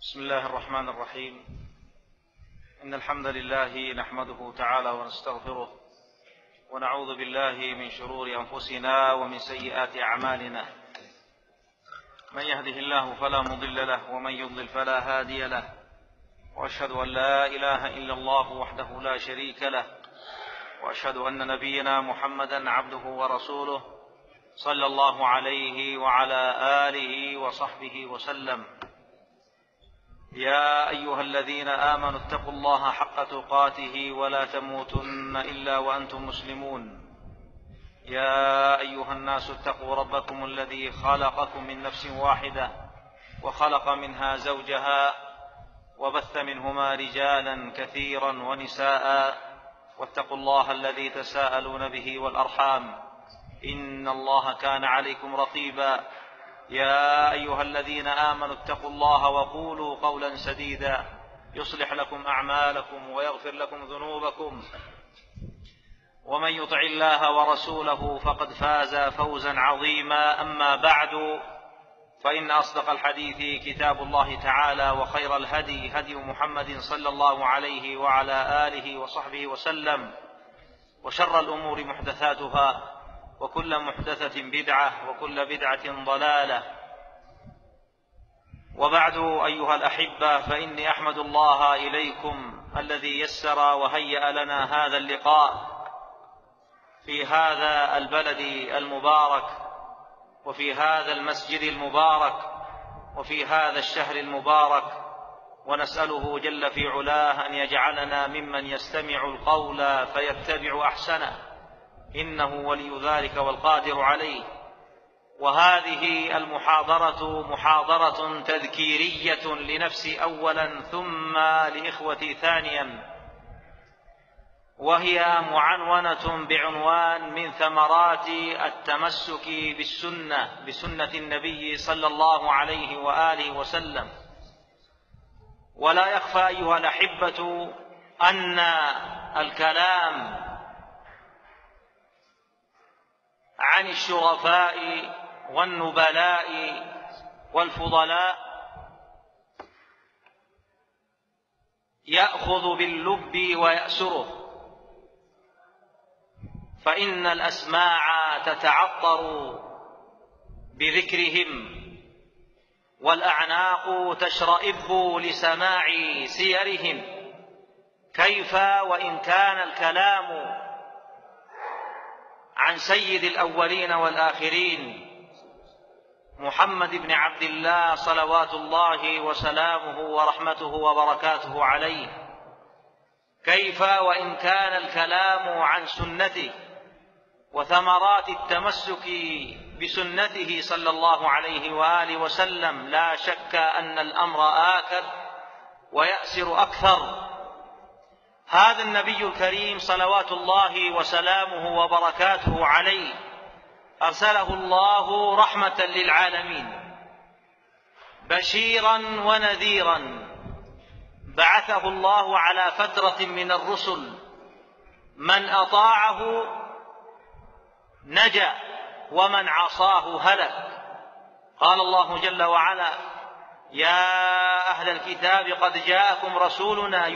بسم الله الرحمن الرحيم. إن الحمد لله نحمده تعالى ونستغفره ونعوذ بالله من شرور أنفسنا ومن سيئات أعمالنا. من يهده الله فلا مضل له ومن يضلل فلا هادي له، وأشهد أن لا إله إلا الله وحده لا شريك له، وأشهد أن نبينا محمدا عبده ورسوله صلى الله عليه وعلى آله وصحبه وسلم. يا أيها الذين آمنوا اتقوا الله حق تقاته ولا تموتن إلا وأنتم مسلمون. يا أيها الناس اتقوا ربكم الذي خلقكم من نفس واحدة وخلق منها زوجها وبث منهما رجالا كثيرا ونساء، واتقوا الله الذي تساءلون به والأرحام، إن الله كان عليكم رقيبا. يا أيها الذين آمنوا اتقوا الله وقولوا قولا سديدا يصلح لكم أعمالكم ويغفر لكم ذنوبكم، ومن يطع الله ورسوله فقد فاز فوزا عظيما. أما بعد، فإن أصدق الحديث كتاب الله تعالى، وخير الهدي هدي محمد صلى الله عليه وعلى آله وصحبه وسلم، وشر الأمور محدثاتها، وكل محدثة بدعة، وكل بدعة ضلالة. وبعد أيها الأحبة، فإني أحمد الله إليكم الذي يسر وهيأ لنا هذا اللقاء في هذا البلد المبارك، وفي هذا المسجد المبارك، وفي هذا الشهر المبارك، ونسأله جل في علاه أن يجعلنا ممن يستمع القول فيتبع أحسنه، إنه ولي ذلك والقادر عليه. وهذه المحاضرة محاضرة تذكيرية لنفسي أولا، ثم لإخوتي ثانيا، وهي معنونة بعنوان من ثمرات التمسك بسنة النبي صلى الله عليه وآله وسلم. ولا يخفى أيها الأحبة أن الكلام عن الشرفاء والنبلاء والفضلاء يأخذ باللب ويأسره، فإن الأسماع تتعطر بذكرهم، والأعناق تشرئب لسماع سيرهم. كيف وإن كان الكلام عن سيد الأولين والآخرين محمد بن عبد الله صلوات الله وسلامه ورحمته وبركاته عليه، كيف وإن كان الكلام عن سنته وثمرات التمسك بسنته صلى الله عليه وآله وسلم، لا شك أن الأمر آكد ويأسر أكثر. هذا النبي الكريم صلوات الله وسلامه وبركاته عليه أرسله الله رحمة للعالمين، بشيرا ونذيرا. بعثه الله على فترة من الرسل، من أطاعه نجا ومن عصاه هلك. قال الله جل وعلا: يا أهل الكتاب قد جاءكم رسولنا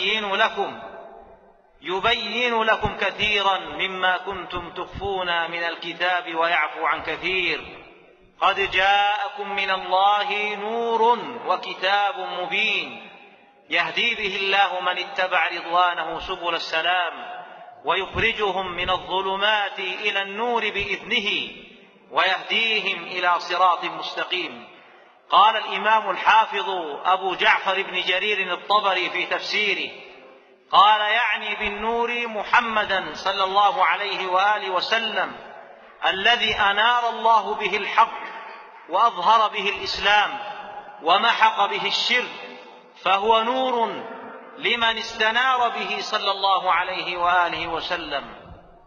يبين لكم كثيرا مما كنتم تخفون من الكتاب ويعفو عن كثير، قد جاءكم من الله نور وكتاب مبين، يهدي به الله من اتبع رضوانه سبل السلام، ويخرجهم من الظلمات إلى النور بإذنه، ويهديهم إلى صراط مستقيم. قال الإمام الحافظ أبو جعفر بن جرير الطبري في تفسيره، قال: يعني بالنور محمدا صلى الله عليه وآله وسلم، الذي أنار الله به الحق وأظهر به الإسلام ومحق به الشرك، فهو نور لمن استنار به صلى الله عليه وآله وسلم.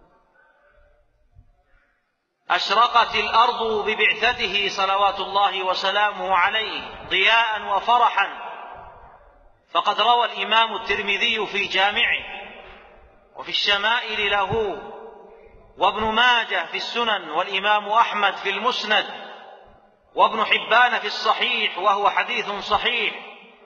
أشرقت الأرض ببعثته صلوات الله وسلامه عليه ضياء وفرحا. فقد روى الإمام الترمذي في جامعه، وفي الشمائل له، وابن ماجه في السنن، والإمام أحمد في المسند، وابن حبان في الصحيح وهو حديث صحيح،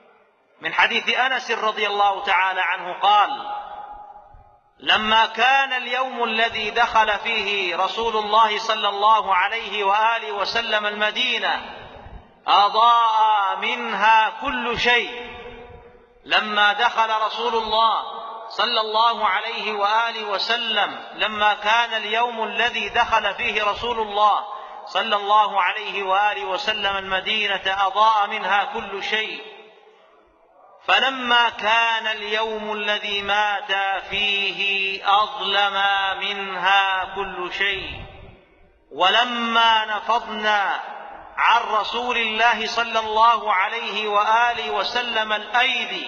من حديث أنس رضي الله تعالى عنه قال: لما كان اليوم الذي دخل فيه رسول الله صلى الله عليه وآله وسلم المدينة أضاء منها كل شيء. لما دخل رسول الله صلى الله عليه وآله وسلم، لما كان اليوم الذي دخل فيه رسول الله صلى الله عليه وآله وسلم المدينة أضاء منها كل شيء. فلما كان اليوم الذي مات فيه أظلم منها كل شيء. ولما نفضنا عن رسول الله صلى الله عليه وآله وسلم الأيدي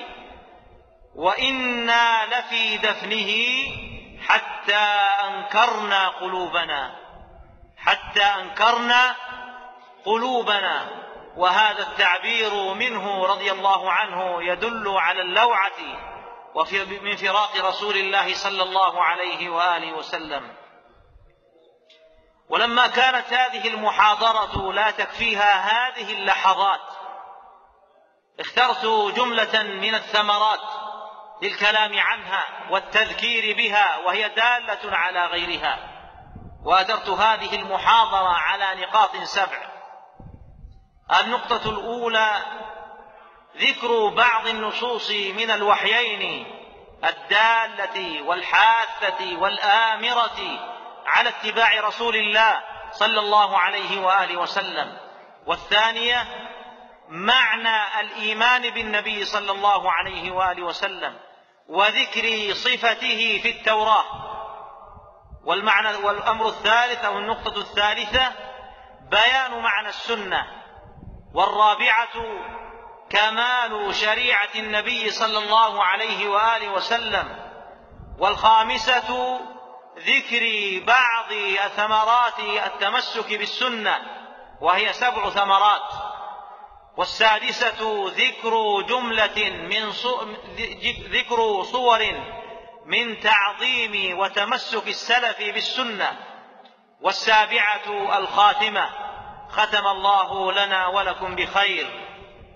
وإنا لفي دفنه حتى أنكرنا قلوبنا. وهذا التعبير منه رضي الله عنه يدل على اللوعة من فراق رسول الله صلى الله عليه وآله وسلم. ولما كانت هذه المحاضرة لا تكفيها هذه اللحظات، اخترت جملة من الثمرات للكلام عنها والتذكير بها، وهي دالة على غيرها، وأدرت هذه المحاضرة على نقاط 7. النقطة الأولى: ذكر بعض النصوص من الوحيين الدالة والحاثة والآمرة على اتباع رسول الله صلى الله عليه وآله وسلم. والثانية: معنى الإيمان بالنبي صلى الله عليه وآله وسلم وذكر صفته في التوراة. والأمر الثالث أو النقطة الثالثة: بيان معنى السنة. والرابعة: كمال شريعة النبي صلى الله عليه وآله وسلم. والخامسة: ذكر بعض ثمرات التمسك بالسنة، وهي 7 ثمرات. والسادسة: ذكر صور من تعظيم وتمسك السلف بالسنة. والسابعة: الخاتمة. ختم الله لنا ولكم بخير.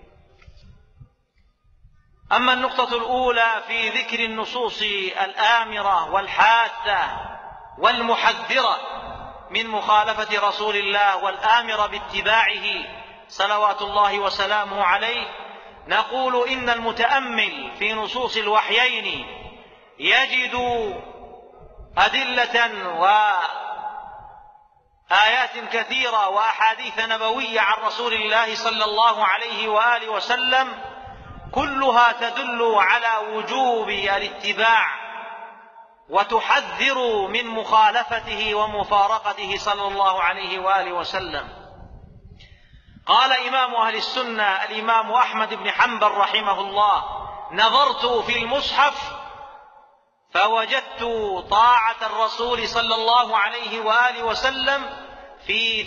أما النقطة الأولى في ذكر النصوص الآمرة والحاثة والمحذرة من مخالفة رسول الله والآمرة باتباعه صلوات الله وسلامه عليه، نقول إن المتأمل في نصوص الوحيين يجد أدلة وآيات كثيرة وأحاديث نبوية عن رسول الله صلى الله عليه وآله وسلم، كلها تدل على وجوب الاتباع وتحذر من مخالفته ومفارقته صلى الله عليه وآله وسلم. قال إمام أهل السنة الإمام أحمد بن حنبل رحمه الله: نظرت في المصحف فوجدت طاعة الرسول صلى الله عليه وآله وسلم في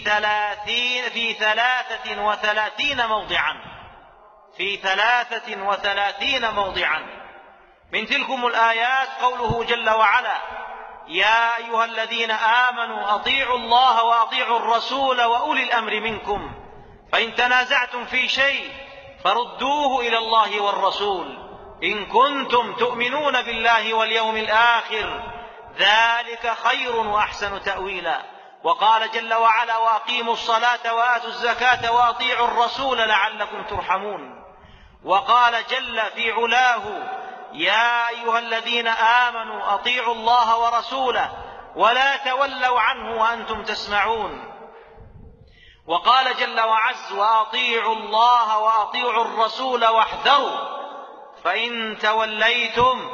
33 موضعا. من تلكم الآيات قوله جل وعلا: يا أيها الذين آمنوا أطيعوا الله وأطيعوا الرسول وأولي الأمر منكم فإن تنازعتم في شيء فردوه إلى الله والرسول إن كنتم تؤمنون بالله واليوم الآخر ذلك خير وأحسن تأويلا. وقال جل وعلا: وأقيموا الصلاة وآتوا الزكاة وأطيعوا الرسول لعلكم ترحمون. وقال جل في علاه: يا أيها الذين آمنوا أطيعوا الله ورسوله ولا تولوا عنه وأنتم تسمعون. وقال جل وعز: وأطيعوا الله وأطيعوا الرسول واحذروا فإن توليتم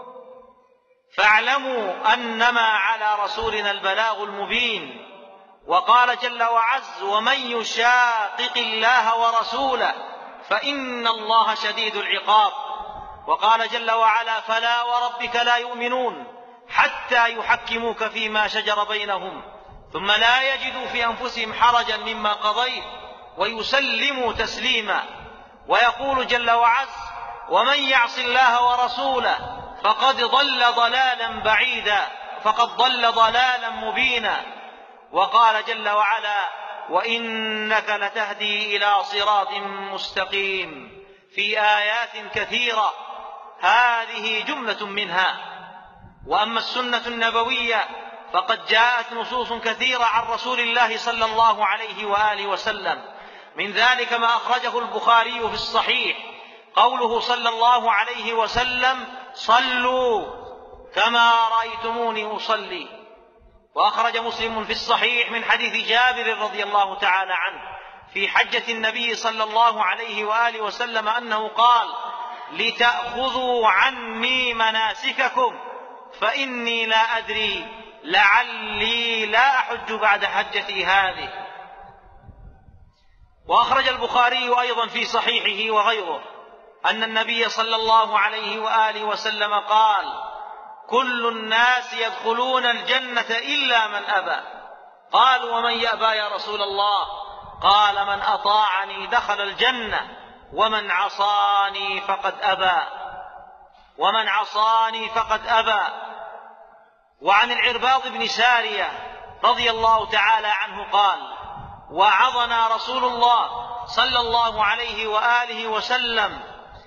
فاعلموا أنما على رسولنا البلاغ المبين. وقال جل وعز: ومن يشاقق الله ورسوله فإن الله شديد العقاب. وقال جل وعلا: فلا وربك لا يؤمنون حتى يحكموك فيما شجر بينهم ثم لا يجدوا في أنفسهم حرجا مما قضيت ويسلموا تسليما. ويقول جل وعز: ومن يعص الله ورسوله فقد ضل ضلالا مبينا. وقال جل وعلا: وإنك لتهدي إلى صراط مستقيم. في آيات كثيرة، هذه جملة منها. وأما السنة النبوية فقد جاءت نصوص كثيرة عن رسول الله صلى الله عليه وآله وسلم، من ذلك ما أخرجه البخاري في الصحيح، قوله صلى الله عليه وسلم: صلوا كما رأيتموني أصلي. وأخرج مسلم في الصحيح من حديث جابر رضي الله تعالى عنه في حجة النبي صلى الله عليه وآله وسلم أنه قال: لتأخذوا عني مناسككم فإني لا أدري لعلي لا أحج بعد حجتي هذه. وأخرج البخاري أيضا في صحيحه وغيره أن النبي صلى الله عليه وآله وسلم قال: كل الناس يدخلون الجنة إلا من أبى. قالوا: ومن يأبى يا رسول الله؟ قال: من أطاعني دخل الجنة ومن عصاني فقد أبى. ومن عصاني فقد أبى. وعن العرباض بن سارية رضي الله تعالى عنه قال: وعظنا رسول الله صلى الله عليه وآله وسلم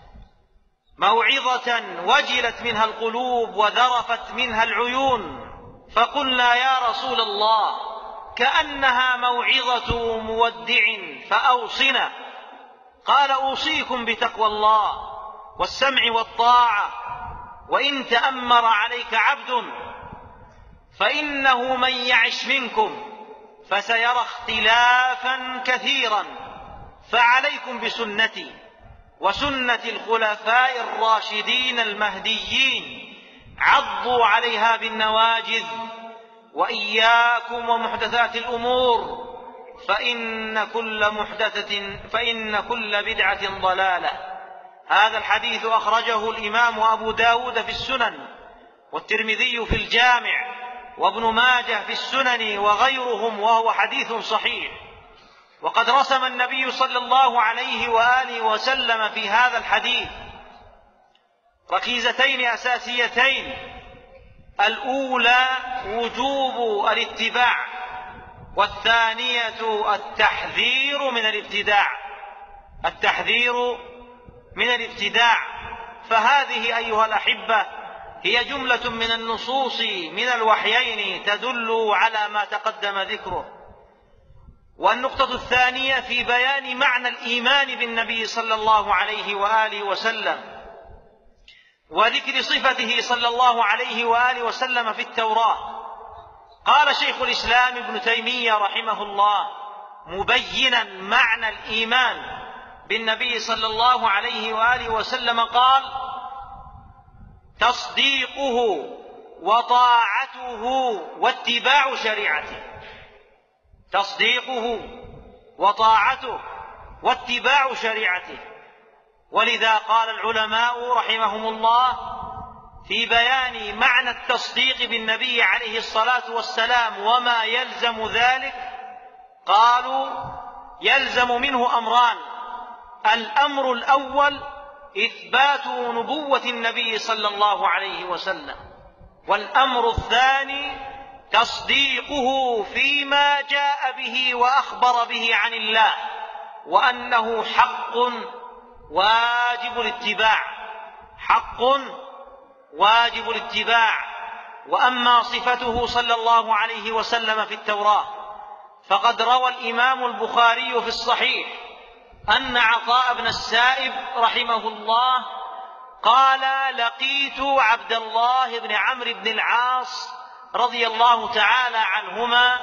موعظة وجلت منها القلوب وذرفت منها العيون، فقلنا: يا رسول الله، كأنها موعظة مودع فأوصنا. قال: أوصيكم بتقوى الله والسمع والطاعة، وإن تأمر عليك عبد فإنه من يعش منكم فسيرى اختلافا كثيرا، فعليكم بسنتي وسنة الخلفاء الراشدين المهديين، عضوا عليها بالنواجذ، وإياكم ومحدثات الأمور، فإن كل بدعة ضلالة. هذا الحديث أخرجه الإمام أبو داود في السنن، والترمذي في الجامع، وابن ماجه في السنن وغيرهم، وهو حديث صحيح. وقد رسم النبي صلى الله عليه وآله وسلم في هذا الحديث ركيزتين أساسيتين: الأولى وجوب الاتباع، والثانية التحذير من الابتداع. التحذير من الابتداع. فهذه أيها الأحبة هي جملة من النصوص من الوحيين تدل على ما تقدم ذكره. والنقطة الثانية في بيان معنى الإيمان بالنبي صلى الله عليه وآله وسلم، وذكر صفته صلى الله عليه وآله وسلم في التوراة. قال شيخ الإسلام ابن تيمية رحمه الله مبينا معنى الإيمان بالنبي صلى الله عليه وآله وسلم، قال: تصديقه وطاعته واتباع شريعته. تصديقه وطاعته واتباع شريعته. ولذا قال العلماء رحمهم الله في بيان معنى التصديق بالنبي عليه الصلاة والسلام وما يلزم ذلك، قالوا: يلزم منه أمران. الأمر الأول إثبات نبوة النبي صلى الله عليه وسلم، والأمر الثاني تصديقه فيما جاء به وأخبر به عن الله، وأنه حق واجب الاتباع. حق واجب الاتباع. وأما صفته صلى الله عليه وسلم في التوراة فقد روى الإمام البخاري في الصحيح أن عطاء بن السائب رحمه الله قال: لقيت عبد الله بن عمرو بن العاص رضي الله تعالى عنهما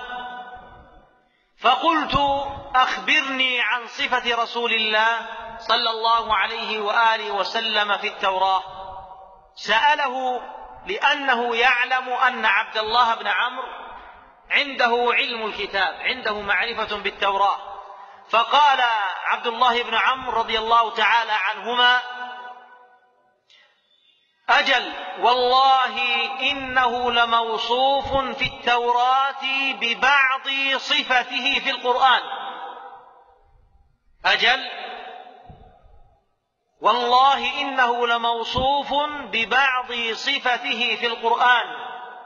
فقلت: أخبرني عن صفة رسول الله صلى الله عليه وآله وسلم في التوراة. سأله لأنه يعلم أن عبد الله بن عمرو عنده علم الكتاب، عنده معرفة بالتوراة. فقال عبد الله بن عمرو رضي الله تعالى عنهما: أجل والله إنه لموصوف في التوراة ببعض صفته في القرآن. أجل والله إنه لموصوف ببعض صفته في القرآن.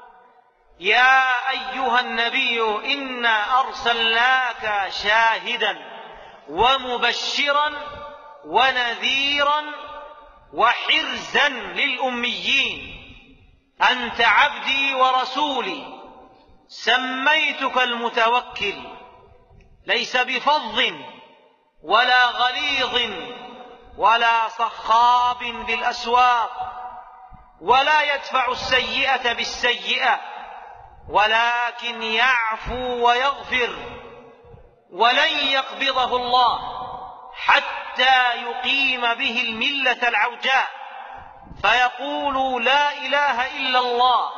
يا أيها النبي إنا أرسلناك شاهدا ومبشرا ونذيرا وحرزا للأميين. أنت عبدي ورسولي سميتك المتوكل، ليس بفظ ولا غليظ ولا صخاب بالأسواق، ولا يدفع السيئة بالسيئة، ولكن يعفو ويغفر، ولن يقبضه الله حتى يقيم به الملة العوجاء فيقول لا إله إلا الله،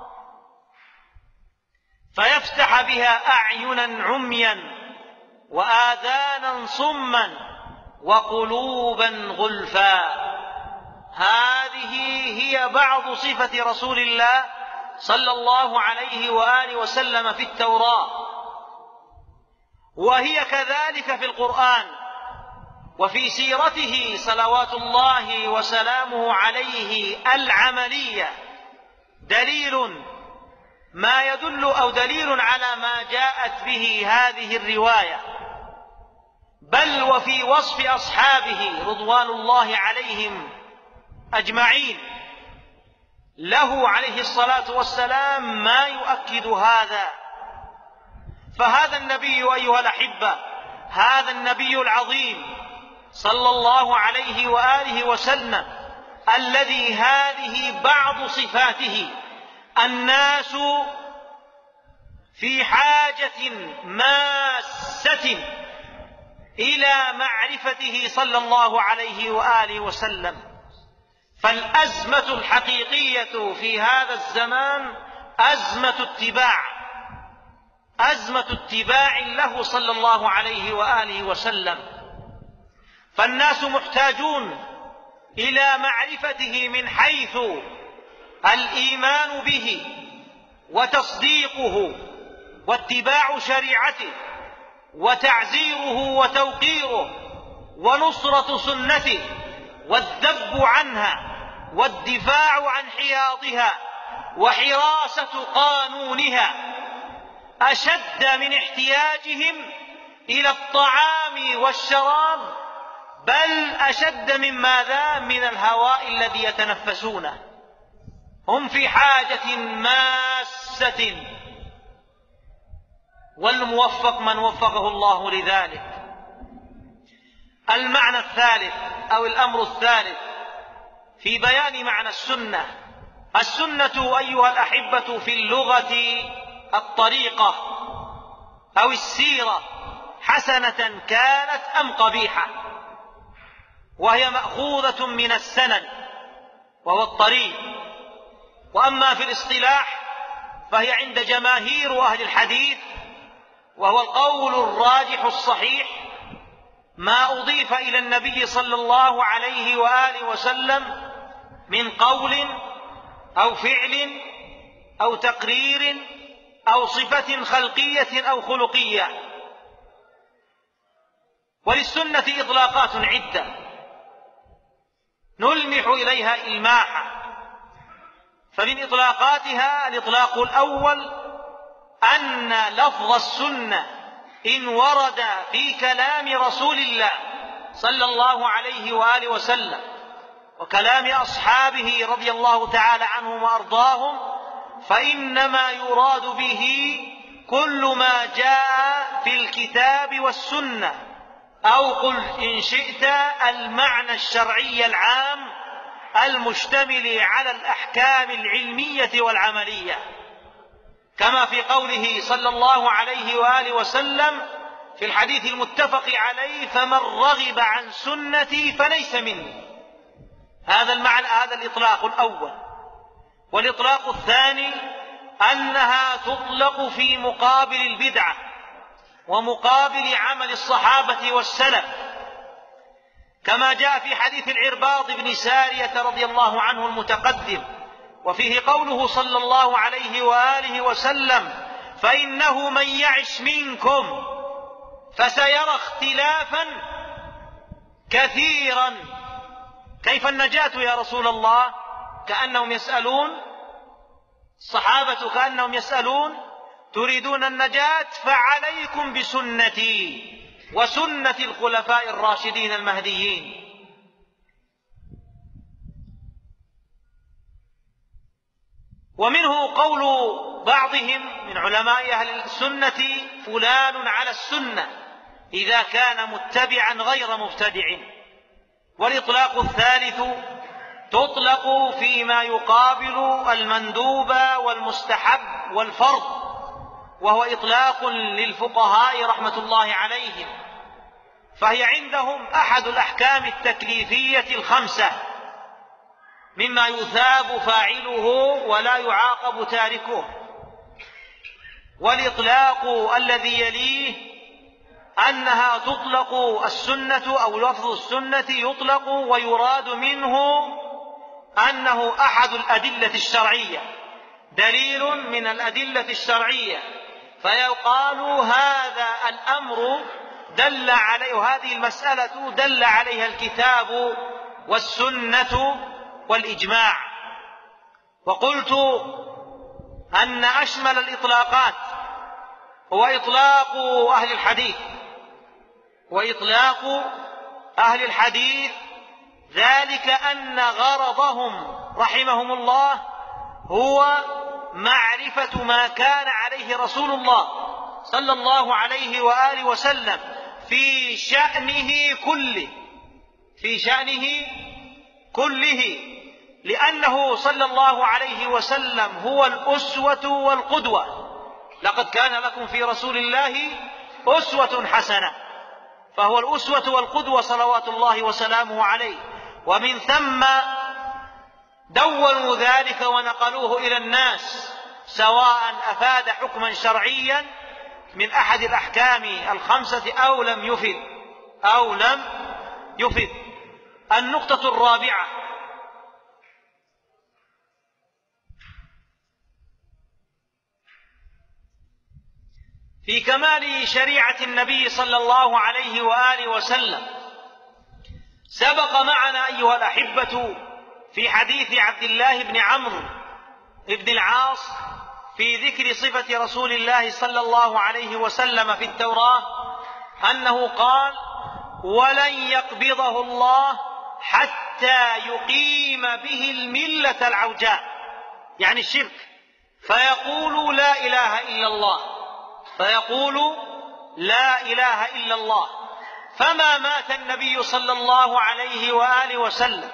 فيفتح بها أعينا عميا وآذانا صما وقلوبا غلفا. هذه هي بعض صفة رسول الله صلى الله عليه وآله وسلم في التوراة، وهي كذلك في القرآن وفي سيرته صلوات الله وسلامه عليه العملية. دليل ما يدل أو دليل على ما جاءت به هذه الرواية، بل وفي وصف أصحابه رضوان الله عليهم أجمعين له عليه الصلاة والسلام ما يؤكد هذا. فهذا النبي أيها الأحبة، هذا النبي العظيم صلى الله عليه وآله وسلم، الذي هذه بعض صفاته، الناس في حاجة ماسة إلى معرفته صلى الله عليه وآله وسلم. فالأزمة الحقيقية في هذا الزمان أزمة اتباع له صلى الله عليه وآله وسلم. فالناس محتاجون إلى معرفته من حيث الإيمان به وتصديقه واتباع شريعته وتعزيره وتوقيره ونصرة سنته والذب عنها والدفاع عن حياضها وحراسة قانونها، أشد من احتياجهم إلى الطعام والشراب، بل أشد من ماذا؟ من الهواء الذي يتنفسونه. هم في حاجة ماسة، والموفق من وفقه الله لذلك. المعنى الثالث أو الأمر الثالث في بيان معنى السنة. السنة أيها الأحبة في اللغة الطريقة أو السيرة، حسنة كانت أم قبيحة، وهي مأخوذة من السند وهو الطريق. وأما في الاصطلاح فهي عند جماهير أهل الحديث، وهو القول الراجح الصحيح، ما أضيف إلى النبي صلى الله عليه وآله وسلم من قول أو فعل أو تقرير أو صفة خلقية أو خلقية. وللسنة إطلاقات عدة نلمح إليها إلماحا. فمن إطلاقاتها الإطلاق الأول أن لفظ السنة إن ورد في كلام رسول الله صلى الله عليه وآله وسلم وكلام أصحابه رضي الله تعالى عنهم وأرضاهم، فإنما يراد به كل ما جاء في الكتاب والسنة، أو قل إن شئت المعنى الشرعي العام المشتمل على الأحكام العلمية والعملية، كما في قوله صلى الله عليه وآله وسلم في الحديث المتفق عليه: فمن رغب عن سنتي فليس مني. هذا المعنى، هذا الإطلاق الأول. والإطلاق الثاني أنها تطلق في مقابل البدعة ومقابل عمل الصحابة والسلف، كما جاء في حديث العرباض بن سارية رضي الله عنه المتقدم، وفيه قوله صلى الله عليه وآله وسلم: فإنه من يعش منكم فسيرى اختلافا كثيرا. كيف النجاة يا رسول الله؟ كأنهم يسألون، الصحابة كأنهم يسألون: تريدون النجاة فعليكم بسنتي. وسنة الخلفاء الراشدين المهديين. ومنه قول بعضهم من علماء أهل السنة: فلان على السنة إذا كان متبعا غير مبتدع. والإطلاق الثالث تطلق فيما يقابل المندوب والمستحب والفرض، وهو إطلاق للفقهاء رحمة الله عليهم، فهي عندهم أحد الأحكام التكليفية الخمسة مما يثاب فاعله ولا يعاقب تاركه. والإطلاق الذي يليه أنها تطلق السنة أو لفظ السنة يطلق ويراد منه أنه أحد الأدلة الشرعية، دليل من الأدلة الشرعية، فيقال هذا الأمر دل عليه، هذه المسألة دل عليها الكتاب والسنة والإجماع. وقلت أن أشمل الإطلاقات هو إطلاق أهل الحديث، وإطلاق أهل الحديث ذلك أن غرضهم رحمهم الله هو معرفة ما كان عليه رسول الله صلى الله عليه وآله وسلم في شأنه كله، لأنه صلى الله عليه وسلم هو الأسوة والقدوة. لقد كان لكم في رسول الله أسوة حسنة، فهو الأسوة والقدوة صلوات الله وسلامه عليه. ومن ثم دونوا ذلك ونقلوه إلى الناس، سواء أفاد حكما شرعيا من أحد الأحكام الخمسة أو لم يفد. النقطة الرابعة: في كمال شريعة النبي صلى الله عليه وآله وسلم. سبق معنا أيها الأحبة في حديث عبد الله بن عمرو بن العاص في ذكر صفة رسول الله صلى الله عليه وسلم في التوراة أنه قال: ولن يقبضه الله حتى يقيم به الملة العوجاء، يعني الشرك، فيقول لا إله إلا الله. فما مات النبي صلى الله عليه وآله وسلم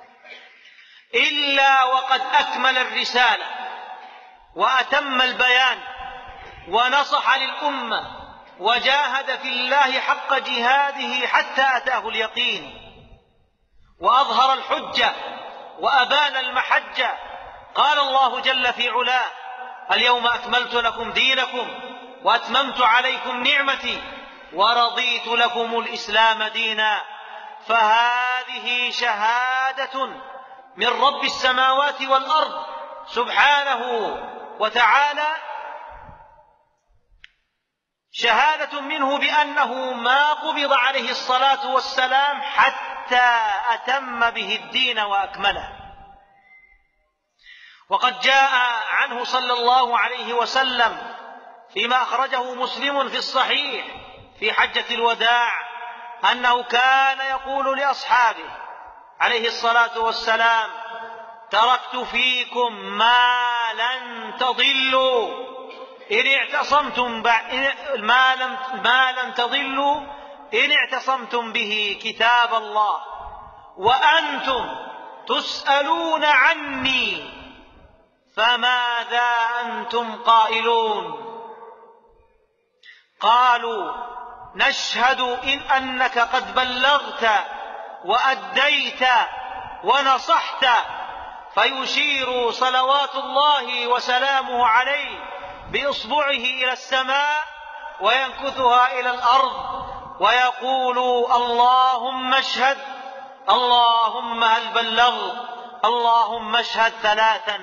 إلا وقد أكمل الرسالة وأتم البيان ونصح للأمة وجاهد في الله حق جهاده حتى أتاه اليقين، وأظهر الحجة وأبان المحجة. قال الله جل في علاه: اليوم أكملت لكم دينكم وأتممت عليكم نعمتي ورضيت لكم الإسلام دينا. فهذه شهادة من رب السماوات والأرض سبحانه وتعالى، شهادة منه بأنه ما قبض عليه الصلاة والسلام حتى أتم به الدين وأكمله. وقد جاء عنه صلى الله عليه وسلم فيما أخرجه مسلم في الصحيح في حجة الوداع أنه كان يقول لأصحابه عليه الصلاة والسلام: تركت فيكم ما لن تضلوا إن اعتصمتم به كتاب الله وأنتم تسألون عني فماذا أنتم قائلون؟ قالوا: نشهد أنك قد بلغت وأديت ونصحت. فيشير صلوات الله وسلامه عليه بإصبعه إلى السماء وينكثها إلى الأرض ويقول: اللهم اشهد، اللهم هل بلغت، اللهم اشهد 3.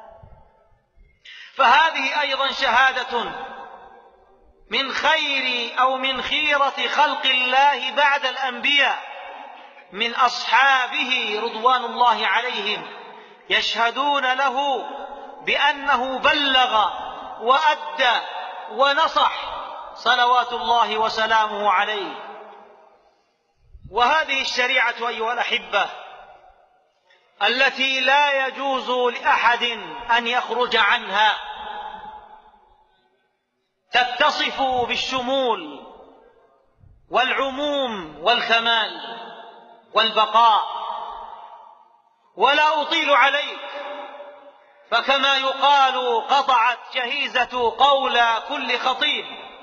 فهذه أيضا شهادة من خير أو من خيرة خلق الله بعد الأنبياء من أصحابه رضوان الله عليهم، يشهدون له بأنه بلغ وأدى ونصح صلوات الله وسلامه عليه. وهذه الشريعة أيها الأحبة التي لا يجوز لأحد أن يخرج عنها، تتصف بالشمول والعموم والكمال والبقاء. ولا أطيل عليك، فكما يقال قطعت جهيزة قول كل خطيب،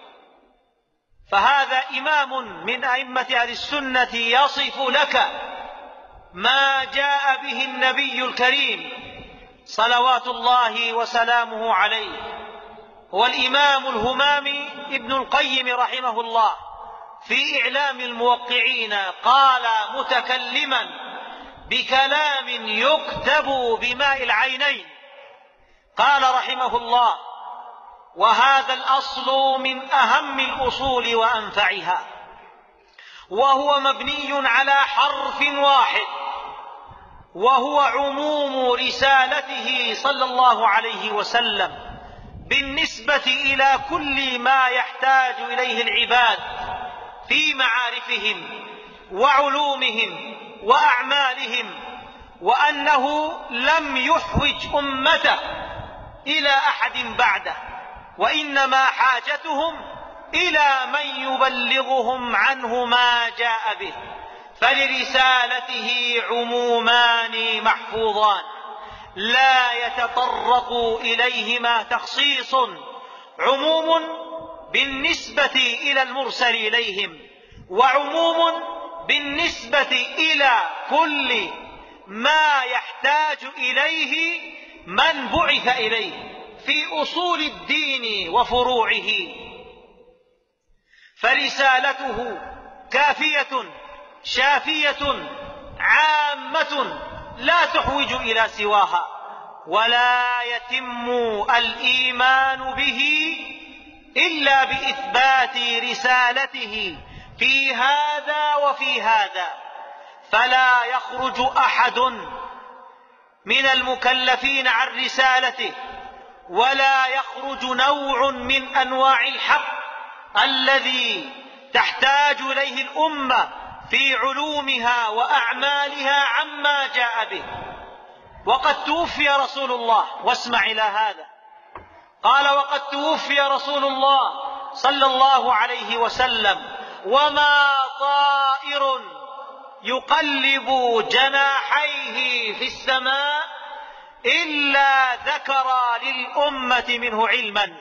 فهذا إمام من أئمة أهل السنة يصف لك ما جاء به النبي الكريم صلوات الله وسلامه عليه. هو الإمام الهمامي ابن القيم رحمه الله في إعلام الموقعين قال متكلما بكلام يكتب بماء العينين، قال رحمه الله: وهذا الأصل من أهم الأصول وأنفعها، وهو مبني على حرف واحد، وهو عموم رسالته صلى الله عليه وسلم بالنسبة إلى كل ما يحتاج إليه العباد في معارفهم وعلومهم وأعمالهم، وأنه لم يحوج أمته إلى أحد بعده، وإنما حاجتهم إلى من يبلغهم عنه ما جاء به. فلرسالته عمومان محفوظان لا يتطرق إليهما تخصيص، عموم بالنسبة إلى المرسل إليهم، وعموم بالنسبة إلى كل ما يحتاج إليه من بعث إليه في أصول الدين وفروعه. فرسالته كافية شافية عامة لا تحوج إلى سواها، ولا يتم الإيمان به إلا بإثبات رسالته في هذا وفي هذا. فلا يخرج أحد من المكلفين عن رسالته، ولا يخرج نوع من أنواع الحق الذي تحتاج إليه الأمة في علومها وأعمالها عما جاء به. وقد توفي رسول الله، واسمع إلى هذا، قال: وقد توفي رسول الله صلى الله عليه وسلم وما طائر يقلب جناحيه في السماء إلا ذكر للأمة منه علما،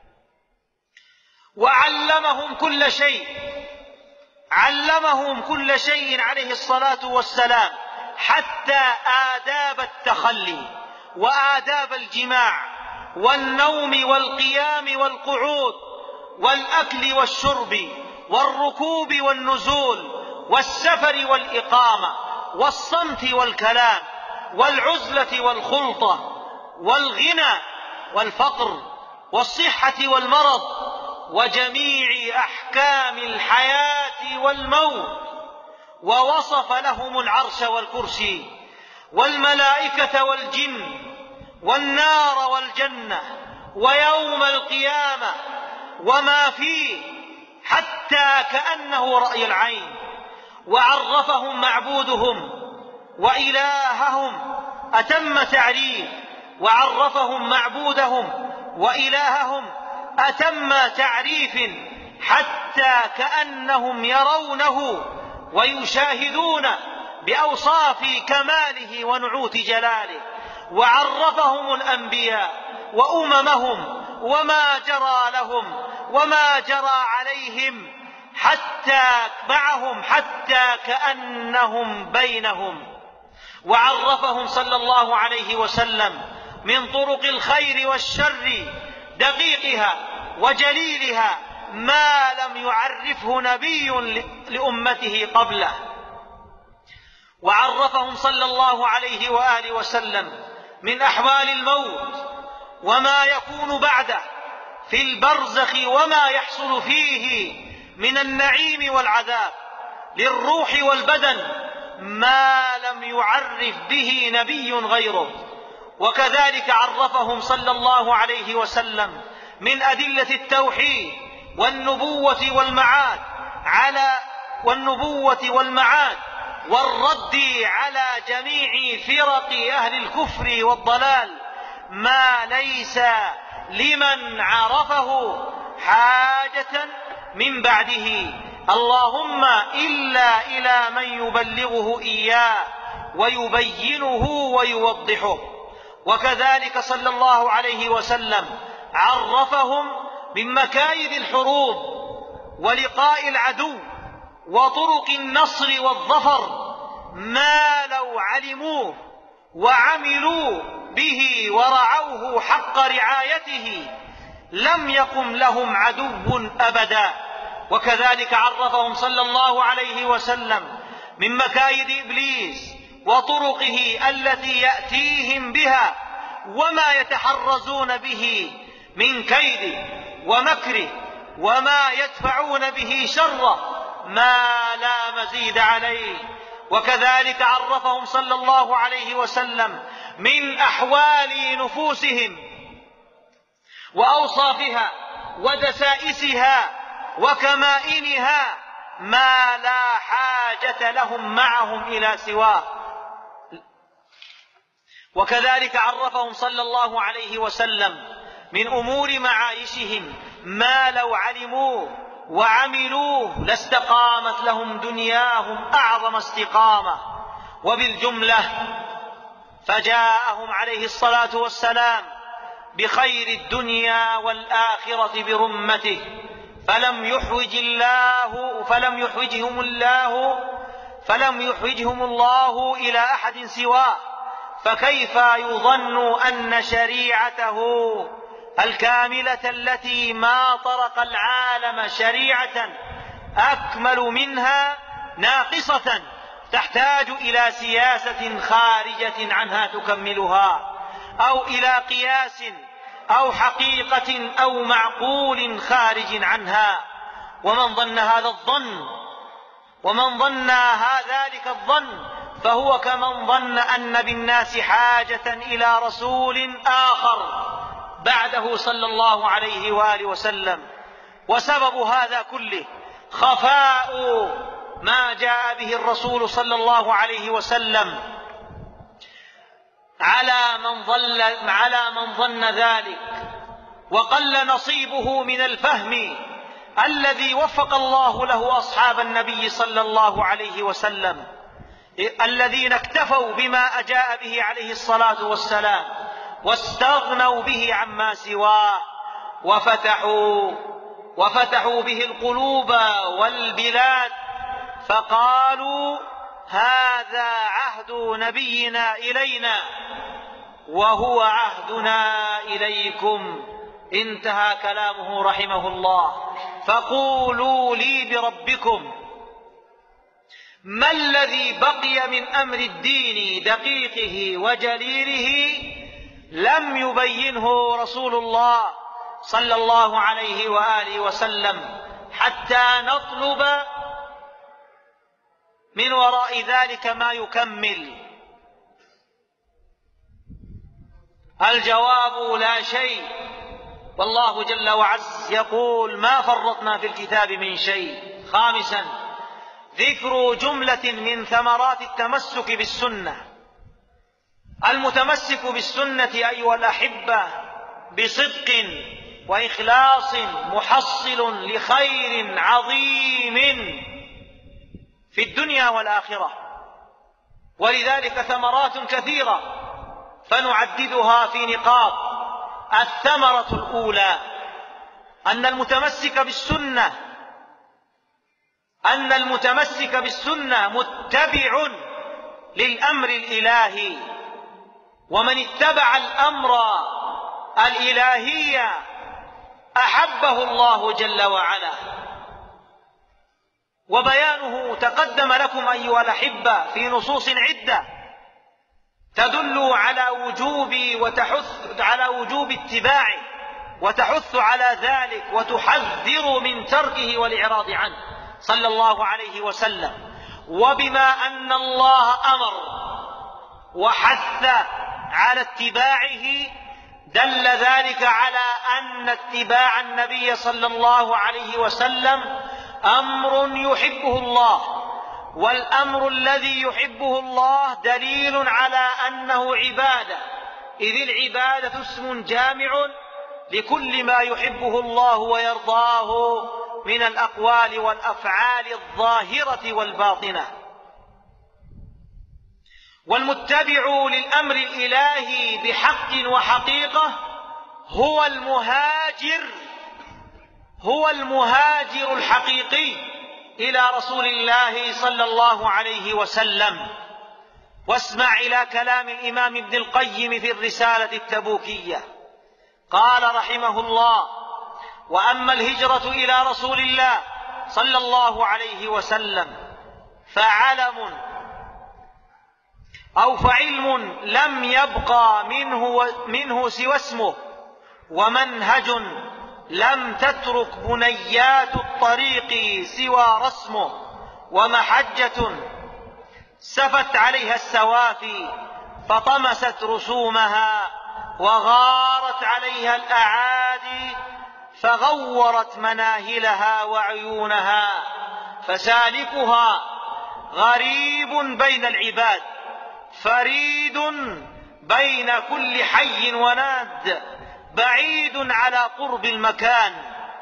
وعلمهم كل شيء، علمهم كل شيء عليه الصلاة والسلام، حتى آداب التخلي وآداب الجماع والنوم والقيام والقعود والأكل والشرب والركوب والنزول والسفر والإقامة والصمت والكلام والعزلة والخلطة والغنى والفقر والصحة والمرض وجميع أحكام الحياة والموت. ووصف لهم العرش والكرسي والملائكة والجن والنار والجنة ويوم القيامة وما فيه حتى كأنه رأي العين. وعرفهم معبودهم وإلههم أتم تعريف، وعرفهم معبودهم وإلههم أتم تعريف، حتى كأنهم يرونه ويشاهدون بأوصاف كماله ونعوت جلاله. وعرفهم الأنبياء وأممهم وما جرى لهم وما جرى عليهم حتى معهم، حتى كأنهم بينهم. وعرفهم صلى الله عليه وسلم من طرق الخير والشر دقيقها وجليلها ما لم يعرفه نبي لأمته قبله. وعرفهم صلى الله عليه وآله وسلم من أحوال الموت وما يكون بعده في البرزخ وما يحصل فيه من النعيم والعذاب للروح والبدن ما لم يعرف به نبي غيره. وكذلك عرفهم صلى الله عليه وسلم من أدلة التوحيد والنبوة والمعاد والرد على جميع فرق أهل الكفر والضلال ما ليس لمن عرفه حاجة من بعده، اللهم إلا إلى من يبلغه إياه ويبينه ويوضحه. وكذلك صلى الله عليه وسلم عرفهم من مكايد الحروب ولقاء العدو وطرق النصر والظفر ما لو علموه وعملوا به ورعوه حق رعايته لم يقم لهم عدو أبدا. وكذلك عرفهم صلى الله عليه وسلم من مكايد إبليس وطرقه التي يأتيهم بها وما يتحرزون به من كيده ومكره وما يدفعون به شره ما لا مزيد عليه. وكذلك عرفهم صلى الله عليه وسلم من أحوال نفوسهم وأوصافها ودسائسها وكمائنها ما لا حاجة لهم معهم إلى سواه. وكذلك عرفهم صلى الله عليه وسلم من أمور معايشهم ما لو علموه وعملوه لاستقامت لهم دنياهم أعظم استقامة. وبالجملة فجاءهم عليه الصلاة والسلام بخير الدنيا والآخرة برمته، فلم يحوجهم الله إلى أحد سواه، فكيف يظن أن شريعته الكاملة التي ما طرق العالم شريعة أكمل منها ناقصة تحتاج إلى سياسة خارجة عنها تكملها، أو إلى قياس أو حقيقة أو معقول خارج عنها. ومن ظن ذلك الظن فهو كمن ظن أن بالناس حاجة إلى رسول آخر بعده صلى الله عليه وآله وسلم. وسبب هذا كله خفاء ما جاء به الرسول صلى الله عليه وسلم على من ظن ذلك، وقل نصيبه من الفهم الذي وفق الله له أصحاب النبي صلى الله عليه وسلم الذين اكتفوا بما أجاء به عليه الصلاة والسلام واستغنوا به عما سواه، وفتحوا به القلوب والبلاد، فقالوا هذا عهد نبينا إلينا وهو عهدنا إليكم. انتهى كلامه رحمه الله. فقولوا لي بربكم ما الذي بقي من أمر الدين دقيقه وجليله لم يبينه رسول الله صلى الله عليه وآله وسلم حتى نطلب من وراء ذلك ما يكمل؟ الجواب لا شيء، والله جل وعز يقول ما فرطنا في الكتاب من شيء. خامسا ذكر جملة من ثمرات التمسك بالسنة. المتمسك بالسنة أيها الأحبة بصدق وإخلاص محصل لخير عظيم في الدنيا والآخرة، ولذلك ثمرات كثيرة فنعددها في نقاط. الثمرة الأولى أن المتمسك بالسنة متبع للأمر الإلهي، ومن اتبع الأمر الإلهي أحبه الله جل وعلا. وبيانه تقدم لكم أيها الأحبة في نصوص عدة تدل على وجوب اتباعه وتحث على ذلك وتحذر من تركه والإعراض عنه صلى الله عليه وسلم. وبما أن الله أمر وحث على اتباعه دل ذلك على أن اتباع النبي صلى الله عليه وسلم أمر يحبه الله، والأمر الذي يحبه الله دليل على أنه عبادة، إذ العبادة اسم جامع لكل ما يحبه الله ويرضاه من الأقوال والأفعال الظاهرة والباطنة. والمتبع للأمر الإلهي بحق وحقيقة هو المهاجر الحقيقي إلى رسول الله صلى الله عليه وسلم. واسمع إلى كلام الإمام ابن القيم في الرسالة التبوكية، قال رحمه الله: وأما الهجرة إلى رسول الله صلى الله عليه وسلم فعلم لم يبقى منه سوى اسمه، ومنهج لم تترك بنيات الطريق سوى رسمه، ومحجة سفت عليها السوافي فطمست رسومها، وغارت عليها الأعادي فغورت مناهلها وعيونها، فسالكها غريب بين العباد، فريد بين كل حي وناد، بعيد على قرب المكان،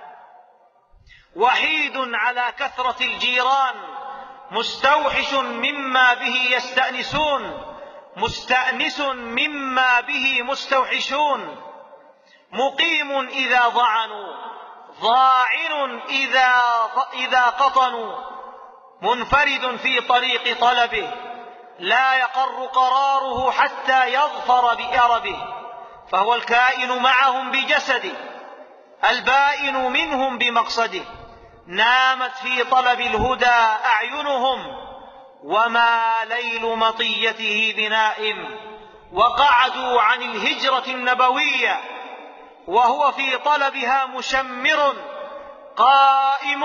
وحيد على كثرة الجيران، مستوحش مما به يستأنسون، مستأنس مما به مستوحشون، مقيم إذا ضعنوا، ضاعن إذا قطنوا، منفرد في طريق طلبه، لا يقر قراره حتى يظفر بأربه، فهو الكائن معهم بجسده، البائن منهم بمقصده، نامت في طلب الهدى أعينهم، وما ليل مطيته بنائم، وقعدوا عن الهجرة النبوية وهو في طلبها مشمر قائم،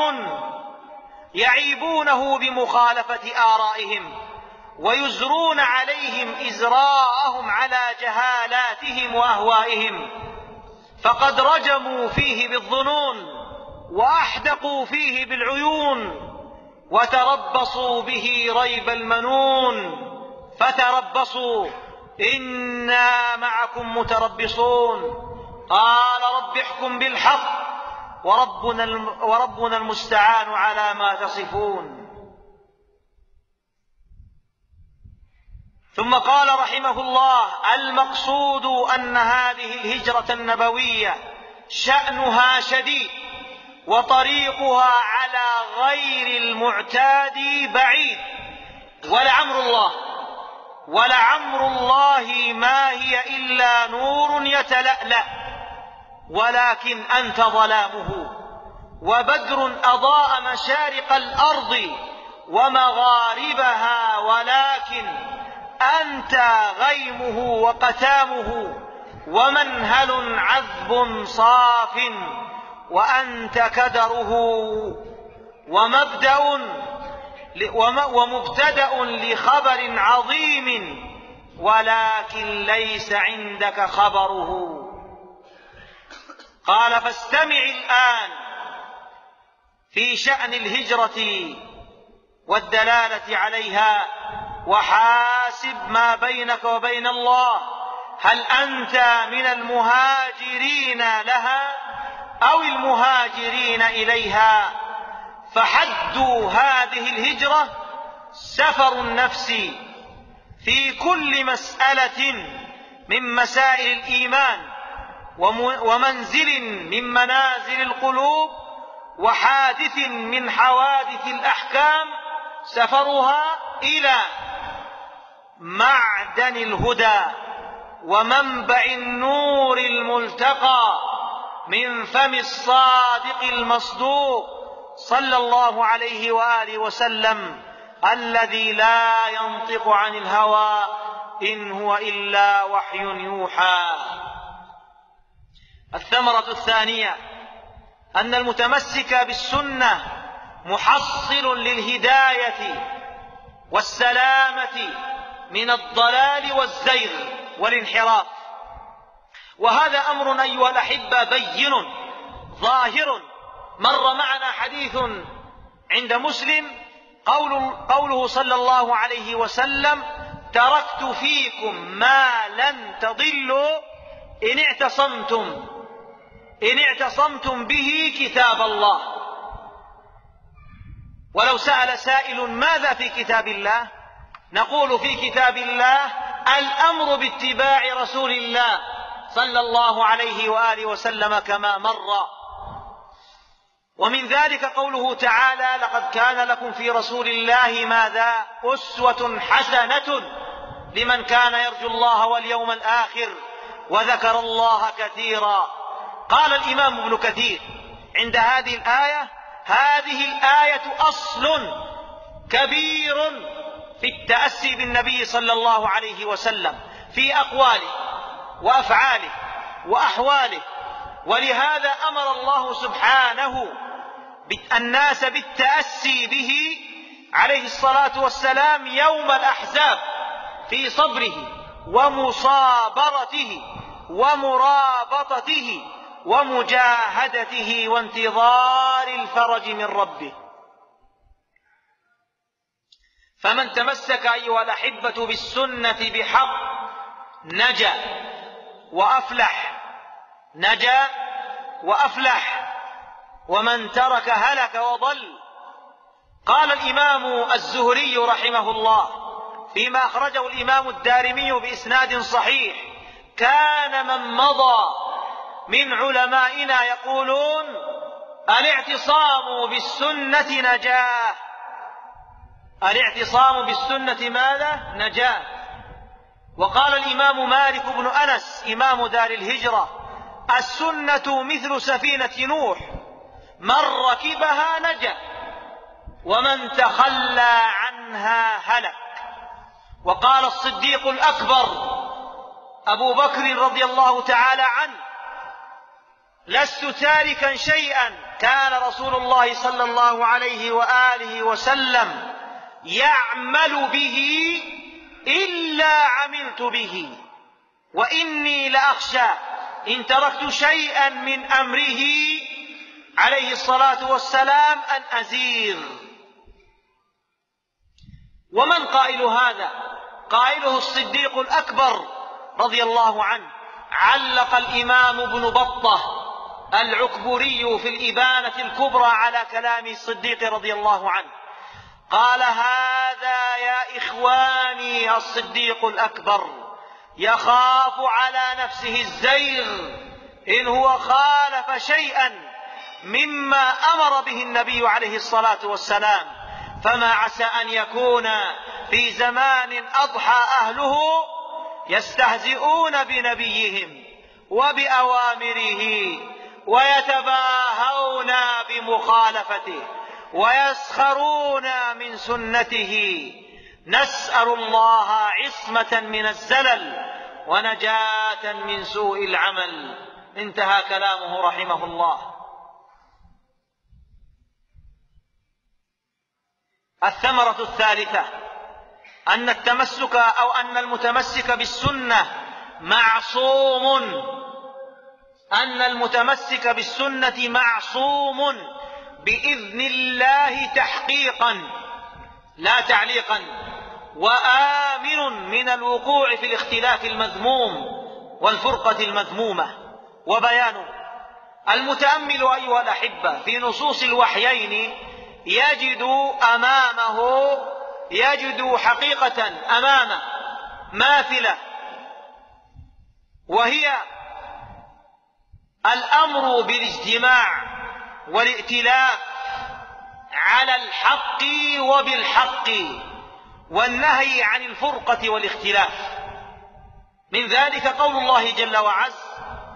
يعيبونه بمخالفة آرائهم، ويزرون عليهم إزراءهم على جهالاتهم وأهوائهم، فقد رجموا فيه بالظنون، وأحدقوا فيه بالعيون، وتربصوا به ريب المنون، فتربصوا إنا معكم متربصون. قال رب احكم بالحق وربنا المستعان على ما تصفون. ثم قال رحمه الله: المقصود أن هذه الهجرة النبوية شأنها شديد، وطريقها على غير المعتاد بعيد، ولعمر الله ما هي إلا نور يتلألأ، ولكن أنت ظلامه، وبدر أضاء مشارق الأرض ومغاربها، ولكن أنت غيمه وقتامه، ومنهل عذب صاف، وأنت كدره، ومبتدأ لخبر عظيم، ولكن ليس عندك خبره. قال: فاستمع الآن في شأن الهجرة والدلالة عليها، وحاسب ما بينك وبين الله، هل أنت من المهاجرين لها أو المهاجرين إليها؟ فحد هذه الهجرة سفر النفس في كل مسألة من مسائل الإيمان، ومنزل من منازل القلوب، وحادث من حوادث الأحكام، سفرها إلى معدن الهدى ومنبع النور الملتقى من فم الصادق المصدوق صلى الله عليه وآله وسلم، الذي لا ينطق عن الهوى إن هو إلا وحي يوحى. الثمرة الثانية: أن المتمسك بالسنة محصل للهداية والسلامة من الضلال والزيغ والانحراف، وهذا أمر أيها الأحبة بين ظاهر. مر معنا حديث عند مسلم قوله صلى الله عليه وسلم: تركت فيكم ما لن تضلوا إن اعتصمتم به كتاب الله. ولو سأل سائل ماذا في كتاب الله؟ نقول في كتاب الله الأمر باتباع رسول الله صلى الله عليه وآله وسلم كما مر. ومن ذلك قوله تعالى: لقد كان لكم في رسول الله ماذا؟ أسوة حسنة لمن كان يرجو الله واليوم الآخر وذكر الله كثيرا. قال الإمام ابن كثير عند هذه الآية: هذه الآية أصل كبير في التأسي بالنبي صلى الله عليه وسلم في أقواله وأفعاله وأحواله. ولهذا أمر الله سبحانه الناس بالتأسي به عليه الصلاة والسلام يوم الأحزاب في صبره ومصابرته ومرابطته ومجاهدته وانتظار الفرج من ربه. فمن تمسك أيها الأحبة بالسنة بحق نجا وأفلح، ومن ترك هلك وضل. قال الإمام الزهري رحمه الله فيما أخرجه الإمام الدارمي بإسناد صحيح: كان من مضى من علمائنا يقولون: الاعتصام بالسنة نجاة. الاعتصام بالسنة ماذا؟ نجاة. وقال الإمام مالك بن أنس إمام دار الهجرة: السنة مثل سفينة نوح، من ركبها نجا ومن تخلى عنها هلك. وقال الصديق الأكبر أبو بكر رضي الله تعالى عنه: لست تاركا شيئا كان رسول الله صلى الله عليه وآله وسلم يعمل به إلا عملت به، وإني لأخشى إن تركت شيئا من أمره عليه الصلاة والسلام أن أزيغ. ومن قائل هذا؟ قائله الصديق الأكبر رضي الله عنه. علق الإمام ابن بطة العكبري في الإبانة الكبرى على كلام الصديق رضي الله عنه، قال: هذا يا إخواني الصديق الأكبر يخاف على نفسه الزيغ إن هو خالف شيئا مما أمر به النبي عليه الصلاة والسلام، فما عسى أن يكون في زمان أضحى أهله يستهزئون بنبيهم وبأوامره ويتباهون بمخالفته ويسخرون من سنته. نسأل الله عصمة من الزلل ونجاة من سوء العمل. انتهى كلامه رحمه الله. الثمرة الثالثة أن المتمسك بالسنة معصوم، أن المتمسك بالسنة معصوم بإذن الله تحقيقا لا تعليقا، وآمن من الوقوع في الاختلاف المذموم والفرقة المذمومة. وبيانه: المتأمل أيها الأحبة في نصوص الوحيين يجد حقيقة أمامه ماثلة، وهي الأمر بالاجتماع والائتلاف على الحق وبالحق، والنهي عن الفرقة والاختلاف. من ذلك قول الله جل وعز: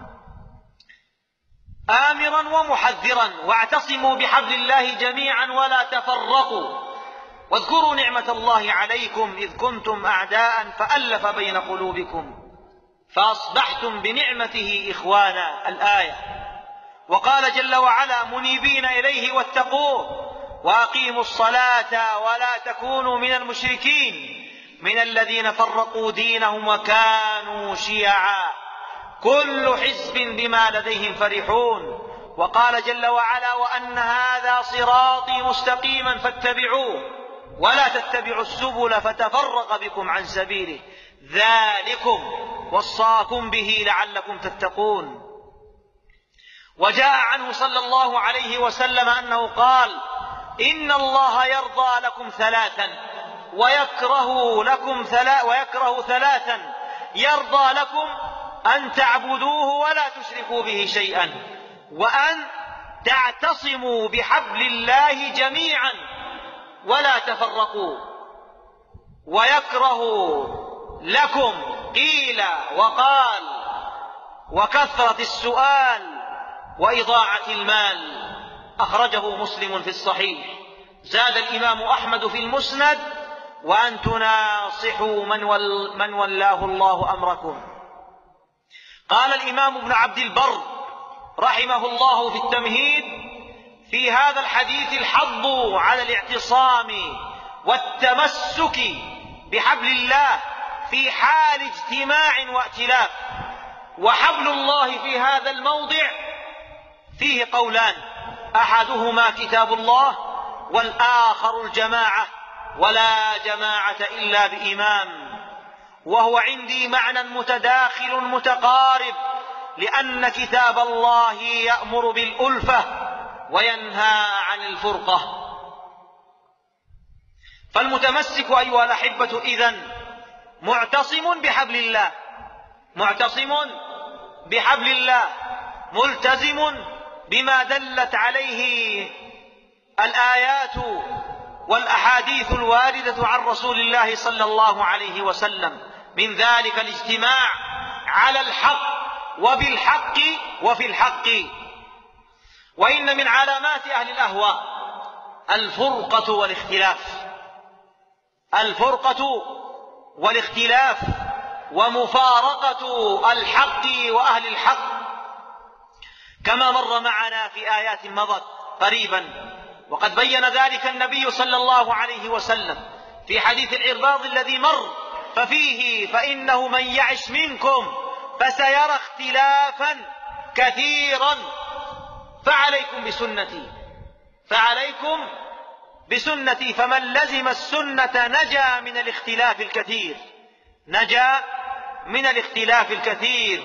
آمرا ومحذرا واعتصموا بحبل الله جميعا ولا تفرقوا واذكروا نعمة الله عليكم إذ كنتم أعداء فألف بين قلوبكم فأصبحتم بنعمته إخوانا. الآية. وقال جل وعلا: منيبين إليه واتقوه وأقيموا الصلاة ولا تكونوا من المشركين من الذين فرقوا دينهم وكانوا شيعا كل حزب بما لديهم فرحون. وقال جل وعلا: وأن هذا صراطي مستقيما فاتبعوه ولا تتبعوا السبل فتفرق بكم عن سبيله ذلكم وصاكم به لعلكم تتقون. وجاء عنه صلى الله عليه وسلم أنه قال: إن الله يرضى لكم ثلاثا ويكره ثلاثا: يرضى لكم أن تعبدوه ولا تشركوا به شيئا، وأن تعتصموا بحبل الله جميعا ولا تفرقوا. ويكره لكم قيل وقال وكثرة السؤال وإضاعة المال. أخرجه مسلم في الصحيح. زاد الإمام أحمد في المسند: وأن تناصحوا من ولاه الله أمركم. قال الإمام ابن عبد البر رحمه الله في التمهيد: في هذا الحديث الحض على الاعتصام والتمسك بحبل الله في حال اجتماع وائتلاف. وحبل الله في هذا الموضع فيه قولان: أحدهما كتاب الله والآخر الجماعة، ولا جماعة إلا بإمام. وهو عندي معنى متداخل متقارب، لأن كتاب الله يأمر بالألفة وينهى عن الفرقة. فالمتمسك أيها الأحبة إذن معتصم بحبل الله، معتصم بحبل الله، ملتزم بما دلت عليه الآيات والأحاديث الواردة عن رسول الله صلى الله عليه وسلم، من ذلك الاجتماع على الحق وبالحق وفي الحق. وإن من علامات أهل الأهواء الفرقة والاختلاف، الفرقة والاختلاف ومفارقة الحق وأهل الحق، كما مر معنا في آيات مضت قريبا. وقد بين ذلك النبي صلى الله عليه وسلم في حديث العرباض الذي مر، ففيه: فإنه من يعش منكم فسيرى اختلافا كثيرا فعليكم بسنتي فمن لزم السنة نجا من الاختلاف الكثير، نجا من الاختلاف الكثير.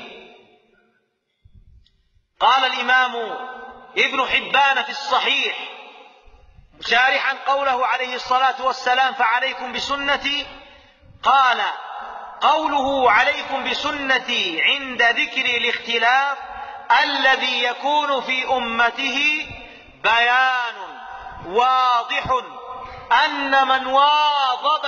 قال الإمام ابن حبان في الصحيح شارحا قوله عليه الصلاة والسلام: فعليكم بسنتي، قال: قوله عليكم بسنتي عند ذكر الاختلاف الذي يكون في أمته بيان واضح أن من واظب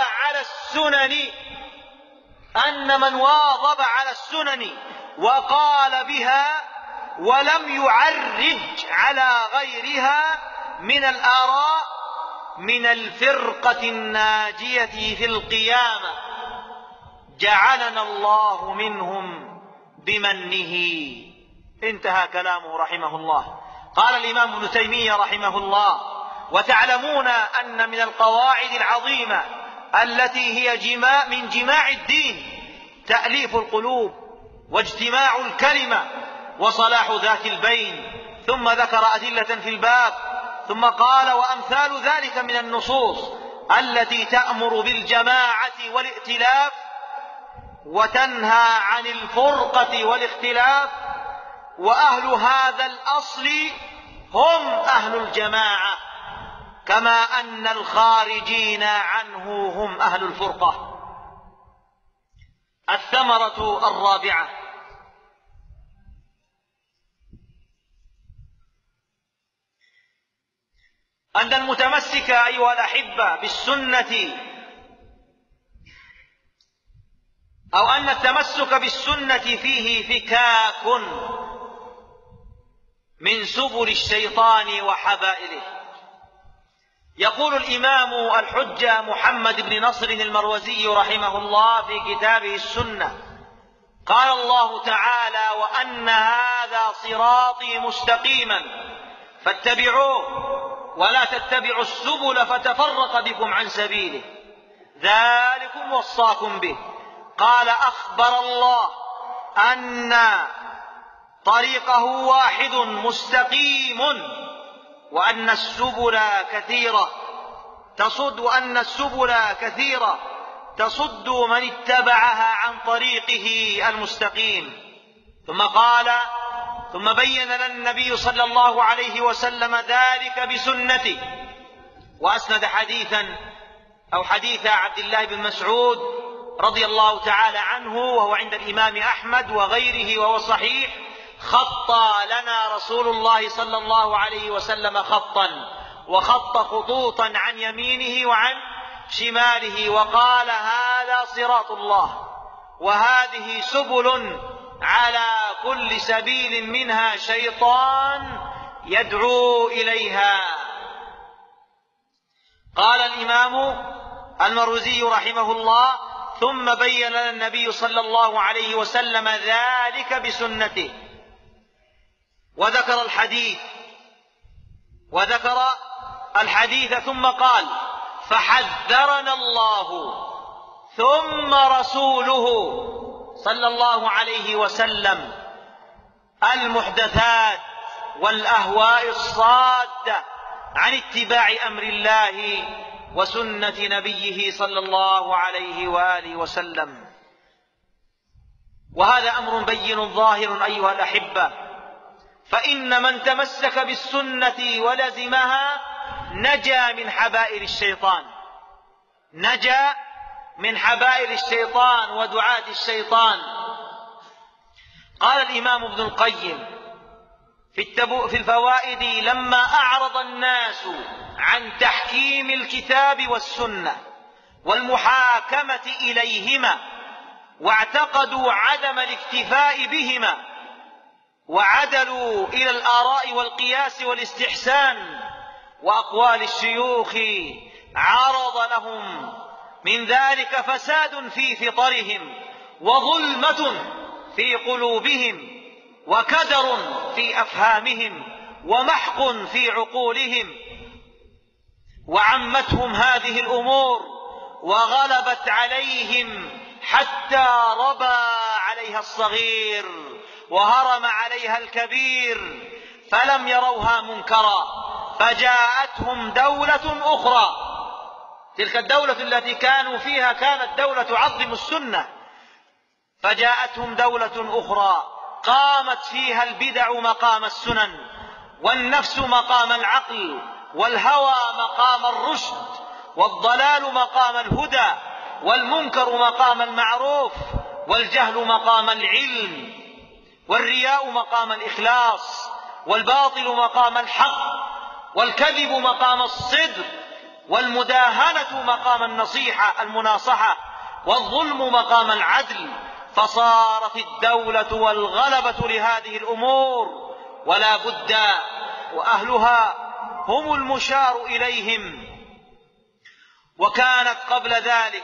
على السنن وقال بها ولم يعرج على غيرها من الآراء من الفرقة الناجية في القيامة، جعلنا الله منهم بمنه. انتهى كلامه رحمه الله. قال الإمام ابن تيمية رحمه الله: وتعلمون أن من القواعد العظيمة التي هي من جماع الدين تأليف القلوب واجتماع الكلمة وصلاح ذات البين. ثم ذكر أدلة في الباب، ثم قال: وأمثال ذلك من النصوص التي تأمر بالجماعة والائتلاف وتنهى عن الفرقة والاختلاف. وأهل هذا الأصل هم أهل الجماعة، كما أن الخارجين عنه هم أهل الفرقة. الثمرة الرابعة: أن المتمسك أيها الأحبة بالسنة، أو أن التمسك بالسنة فيه فكاك من سبل الشيطان وحبائله. يقول الإمام الحجة محمد بن نصر المروزي رحمه الله في كتابه السنة: قال الله تعالى: وأن هذا صراطي مستقيما فاتبعوه ولا تتبعوا السبل فتفرق بكم عن سبيله ذلكم وصاكم به. قال: أخبر الله أن طريقه واحد مستقيم، وأن السبل كثيرة تصد من اتبعها عن طريقه المستقيم. ثم بين لنا النبي صلى الله عليه وسلم ذلك بسنته، وأسند حديث عبد الله بن مسعود رضي الله تعالى عنه، وهو عند الإمام أحمد وغيره وهو صحيح: خط لنا رسول الله صلى الله عليه وسلم خطا، وخط خطوطا عن يمينه وعن شماله، وقال: هذا صراط الله، وهذه سبل، على كل سبيل منها شيطان يدعو إليها. قال الإمام المروزي رحمه الله: ثم بين لنا النبي صلى الله عليه وسلم ذلك بسنته، وذكر الحديث ثم قال: فحذرنا الله ثم رسوله صلى الله عليه وسلم المحدثات والأهواء الصادة عن اتباع أمر الله وسنة نبيه صلى الله عليه وآله وسلم. وهذا أمر بين ظاهر أيها الأحبة، فإن من تمسك بالسنة ولزمها نجا من حبائل الشيطان ودعاة الشيطان. قال الإمام ابن القيم في الفوائد: لما أعرض الناس عن تحكيم الكتاب والسنة والمحاكمة إليهما، واعتقدوا عدم الاكتفاء بهما، وعدلوا إلى الآراء والقياس والاستحسان وأقوال الشيوخ، عرض لهم من ذلك فساد في فطرهم، وظلمة في قلوبهم، وكدر في أفهامهم، ومحق في عقولهم، وعمتهم هذه الأمور وغلبت عليهم حتى ربى عليها الصغير وهرم عليها الكبير، فلم يروها منكرا، فجاءتهم دولة أخرى. تلك الدولة التي كانوا فيها كانت دولة تعظم السنة، فجاءتهم دولة أخرى قامت فيها البدع مقام السنن، والنفس مقام العقل، والهوى مقام الرشد، والضلال مقام الهدى، والمنكر مقام المعروف، والجهل مقام العلم، والرياء مقام الإخلاص، والباطل مقام الحق، والكذب مقام الصدق، والمداهنة مقام المناصحة، والظلم مقام العدل. فصارت الدولة والغلبة لهذه الأمور، ولا بد وأهلها هم المشار إليهم. وكانت قبل ذلك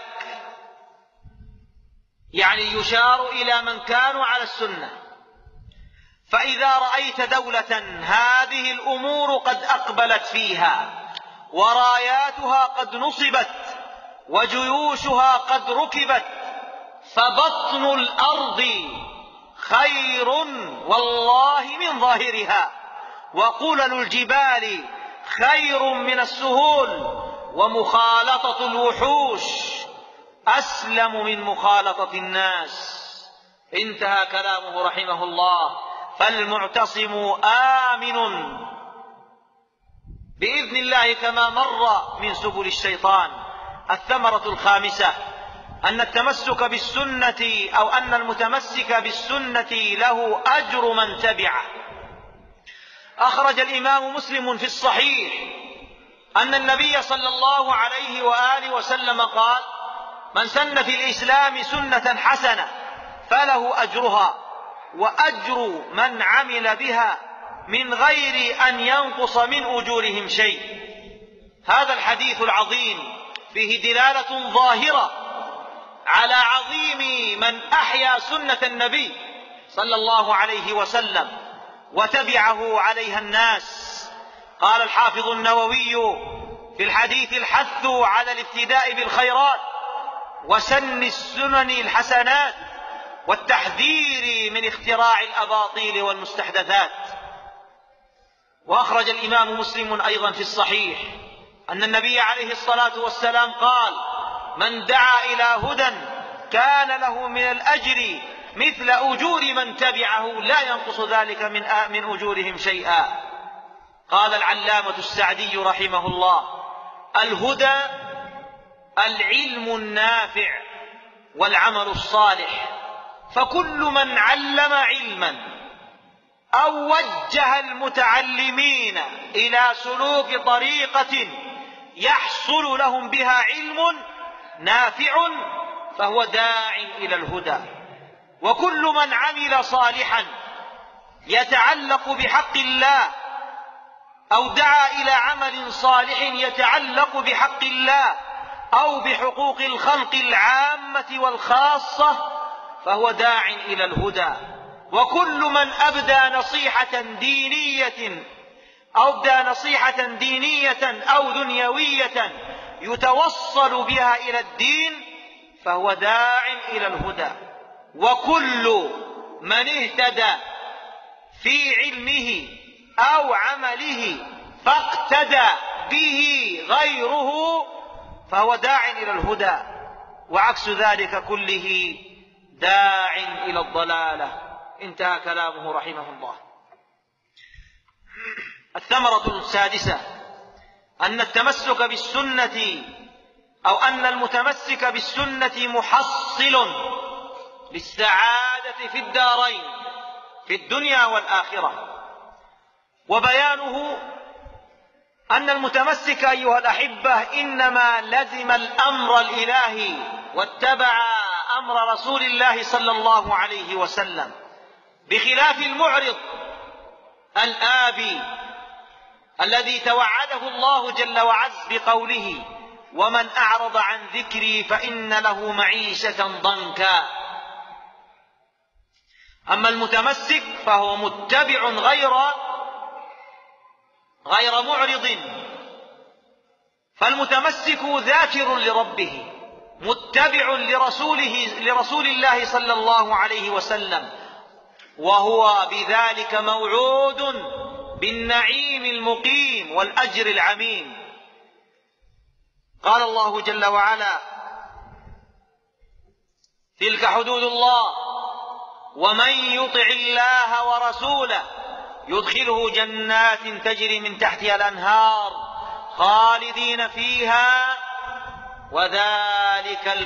يشار إلى من كانوا على السنة. فإذا رأيت دولة هذه الأمور قد أقبلت فيها، وراياتها قد نصبت، وجيوشها قد ركبت، فبطن الأرض خير والله من ظاهرها، وقلل الجبال خير من السهول، ومخالطة الوحوش أسلم من مخالطة الناس. انتهى كلامه رحمه الله. فالمعتصم آمن بإذن الله كما مر من سبل الشيطان. الثمرة الخامسة أن التمسك بالسنة أو أن المتمسك بالسنة له أجر من تبعه. أخرج الإمام مسلم في الصحيح أن النبي صلى الله عليه وآله وسلم قال: من سن في الإسلام سنة حسنة فله أجرها وأجر من عمل بها من غير أن ينقص من أجورهم شيء. هذا الحديث العظيم فيه دلالة ظاهرة على عظيم من أحيا سنة النبي صلى الله عليه وسلم وتبعه عليها الناس. قال الحافظ النووي في الحديث: الحث على الابتداء بالخيرات وسن السنن الحسنات والتحذير من اختراع الأباطيل والمستحدثات. وأخرج الإمام مسلم أيضا في الصحيح أن النبي عليه الصلاة والسلام قال: من دعا إلى هدى كان له من الأجر مثل أجور من تبعه لا ينقص ذلك من أجورهم شيئا. قال العلامة السعدي رحمه الله: الهدى العلم النافع والعمل الصالح، فكل من علم علما أو وجه المتعلمين إلى سلوك طريقة يحصل لهم بها علم نافع فهو داع إلى الهدى. وكل من عمل صالحا يتعلق بحق الله أو دعا إلى عمل صالح يتعلق بحق الله أو بحقوق الخلق العامة والخاصة فهو داع إلى الهدى. وكل من أبدى نصيحة دينية أو دنيوية يتوصل بها إلى الدين فهو داع إلى الهدى. وكل من اهتدى في علمه أو عمله فاقتدى به غيره فهو داع إلى الهدى، وعكس ذلك كله داع إلى الضلالة. انتهى كلامه رحمه الله. الثمرة السادسة أن التمسك بالسنة أو أن المتمسك بالسنة محصل للسعادة في الدارين، في الدنيا والآخرة. وبيانه أن المتمسك أيها الأحبة إنما لزم الأمر الإلهي واتبع أمر رسول الله صلى الله عليه وسلم، بخلاف المعرض الآبي الذي توعده الله جل وعز بقوله: ومن أعرض عن ذكري فإن له معيشة ضنكا. أما المتمسك فهو متبع غير معرض، فالمتمسك ذاكر لربه متبع لرسول الله صلى الله عليه وسلم، وهو بذلك موعود بالنعيم المقيم والأجر العميم. قال الله جل وعلا: تلك حدود الله ومن يطع الله ورسوله يدخله جنات تجري من تحتها الأنهار خالدين فيها وذلك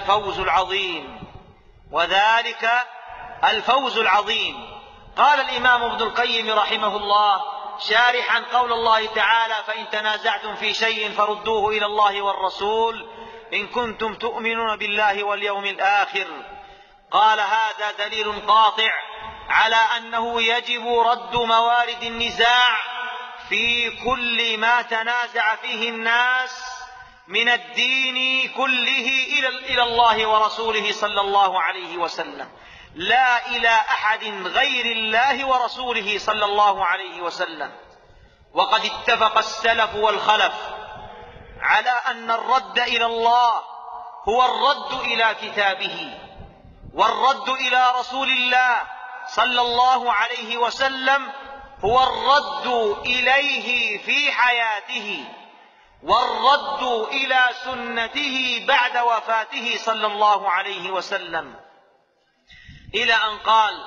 الفوز العظيم. قال الإمام ابن القيم رحمه الله شارحا قول الله تعالى: فإن تنازعتم في شيء فردوه إلى الله والرسول إن كنتم تؤمنون بالله واليوم الآخر. قال: هذا دليل قاطع على أنه يجب رد موارد النزاع في كل ما تنازع فيه الناس من الدين كله إلى الله ورسوله صلى الله عليه وسلم، لا إلى أحد غير الله ورسوله صلى الله عليه وسلم. وقد اتفق السلف والخلف على أن الرد إلى الله هو الرد إلى كتابه، والرد إلى رسول الله صلى الله عليه وسلم هو الرد إليه في حياته، والرد إلى سنته بعد وفاته صلى الله عليه وسلم، إلى أن قال: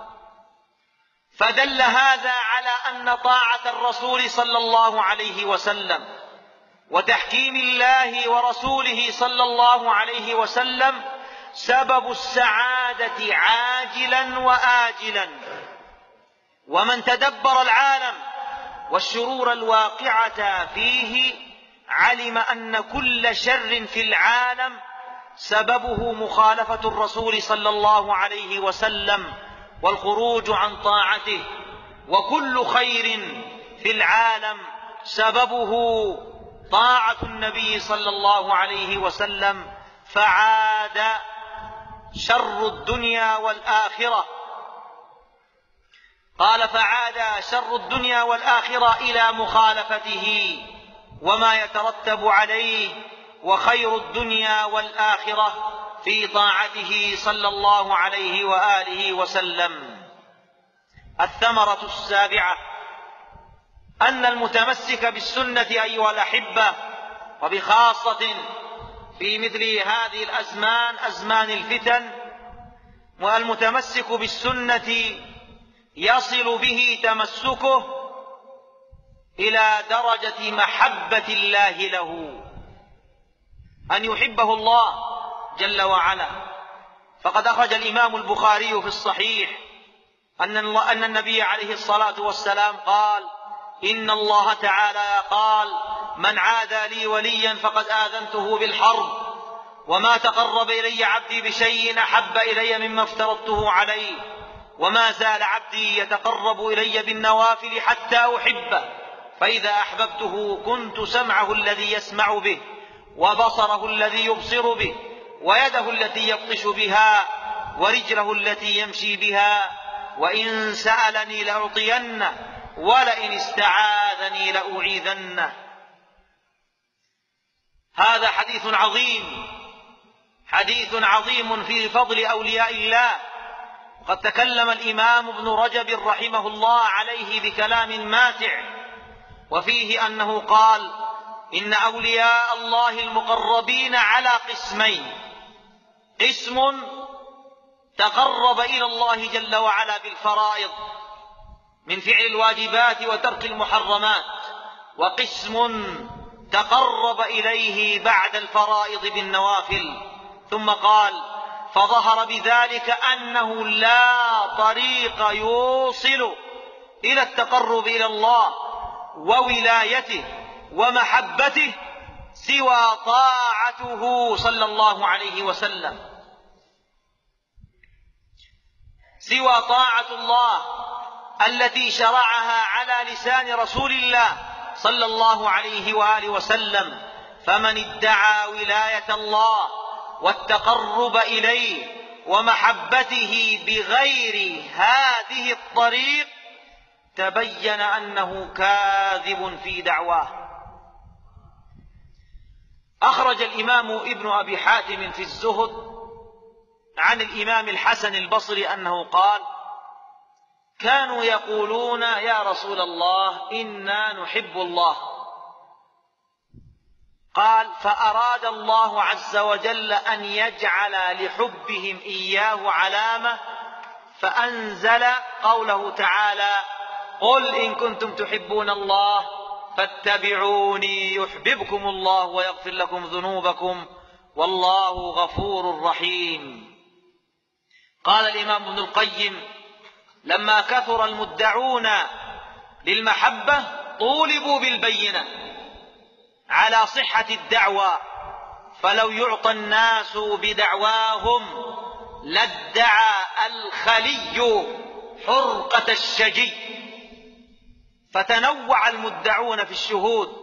فدل هذا على أن طاعة الرسول صلى الله عليه وسلم وتحكيم الله ورسوله صلى الله عليه وسلم سبب السعادة عاجلا وآجلا. ومن تدبر العالم والشرور الواقعة فيه علم أن كل شر في العالم سببه مخالفة الرسول صلى الله عليه وسلم والخروج عن طاعته، وكل خير في العالم سببه طاعة النبي صلى الله عليه وسلم. فعاد شر الدنيا والآخرة، قال: فعاد شر الدنيا والآخرة إلى مخالفته وما يترتب عليه، وخير الدنيا والآخرة في طاعته صلى الله عليه وآله وسلم. الثمرة السابعة أن المتمسك بالسنة أيها الأحبة، وبخاصة في مثل هذه الأزمان، أزمان الفتن، والمتمسك بالسنة يصل به تمسكه إلى درجة محبة الله له، أن يحبه الله جل وعلا. فقد أخرج الإمام البخاري في الصحيح أن النبي عليه الصلاة والسلام قال: إن الله تعالى قال: من عادى لي وليا فقد آذنته بالحرب، وما تقرب إلي عبدي بشيء أحب إلي مما افترضته عليه، وما زال عبدي يتقرب إلي بالنوافل حتى أحبه، فإذا أحببته كنت سمعه الذي يسمع به، وبصره الذي يبصر به، ويده التي يبطش بها، ورجله التي يمشي بها، وإن سألني لأعطينه، ولئن استعاذني لأعيذنه. هذا حديث عظيم، حديث عظيم في فضل أولياء الله. وقد تكلم الإمام ابن رجب رحمه الله عليه بكلام ماتع، وفيه أنه قال: إن أولياء الله المقربين على قسمين: قسم تقرب إلى الله جل وعلا بالفرائض من فعل الواجبات وترك المحرمات، وقسم تقرب إليه بعد الفرائض بالنوافل. ثم قال: فظهر بذلك أنه لا طريق يوصل إلى التقرب إلى الله وولايته ومحبته سوى طاعته صلى الله عليه وسلم، سوى طاعة الله التي شرعها على لسان رسول الله صلى الله عليه وآله وسلم. فمن ادعى ولاية الله والتقرب إليه ومحبته بغير هذه الطريق تبين أنه كاذب في دعواه. أخرج الإمام ابن أبي حاتم في الزهد عن الإمام الحسن البصري أنه قال: كانوا يقولون: يا رسول الله إنا نحب الله. قال: فأراد الله عز وجل أن يجعل لحبهم إياه علامة، فأنزل قوله تعالى: قل إن كنتم تحبون الله فاتبعوني يحببكم الله ويغفر لكم ذنوبكم والله غفور رحيم. قال الإمام ابن القيم: لما كثر المدعون للمحبة طولبوا بالبينة على صحة الدعوى، فلو يعطى الناس بدعواهم لادعى الخلي حرقة الشجي. فتنوع المدعون في الشهود،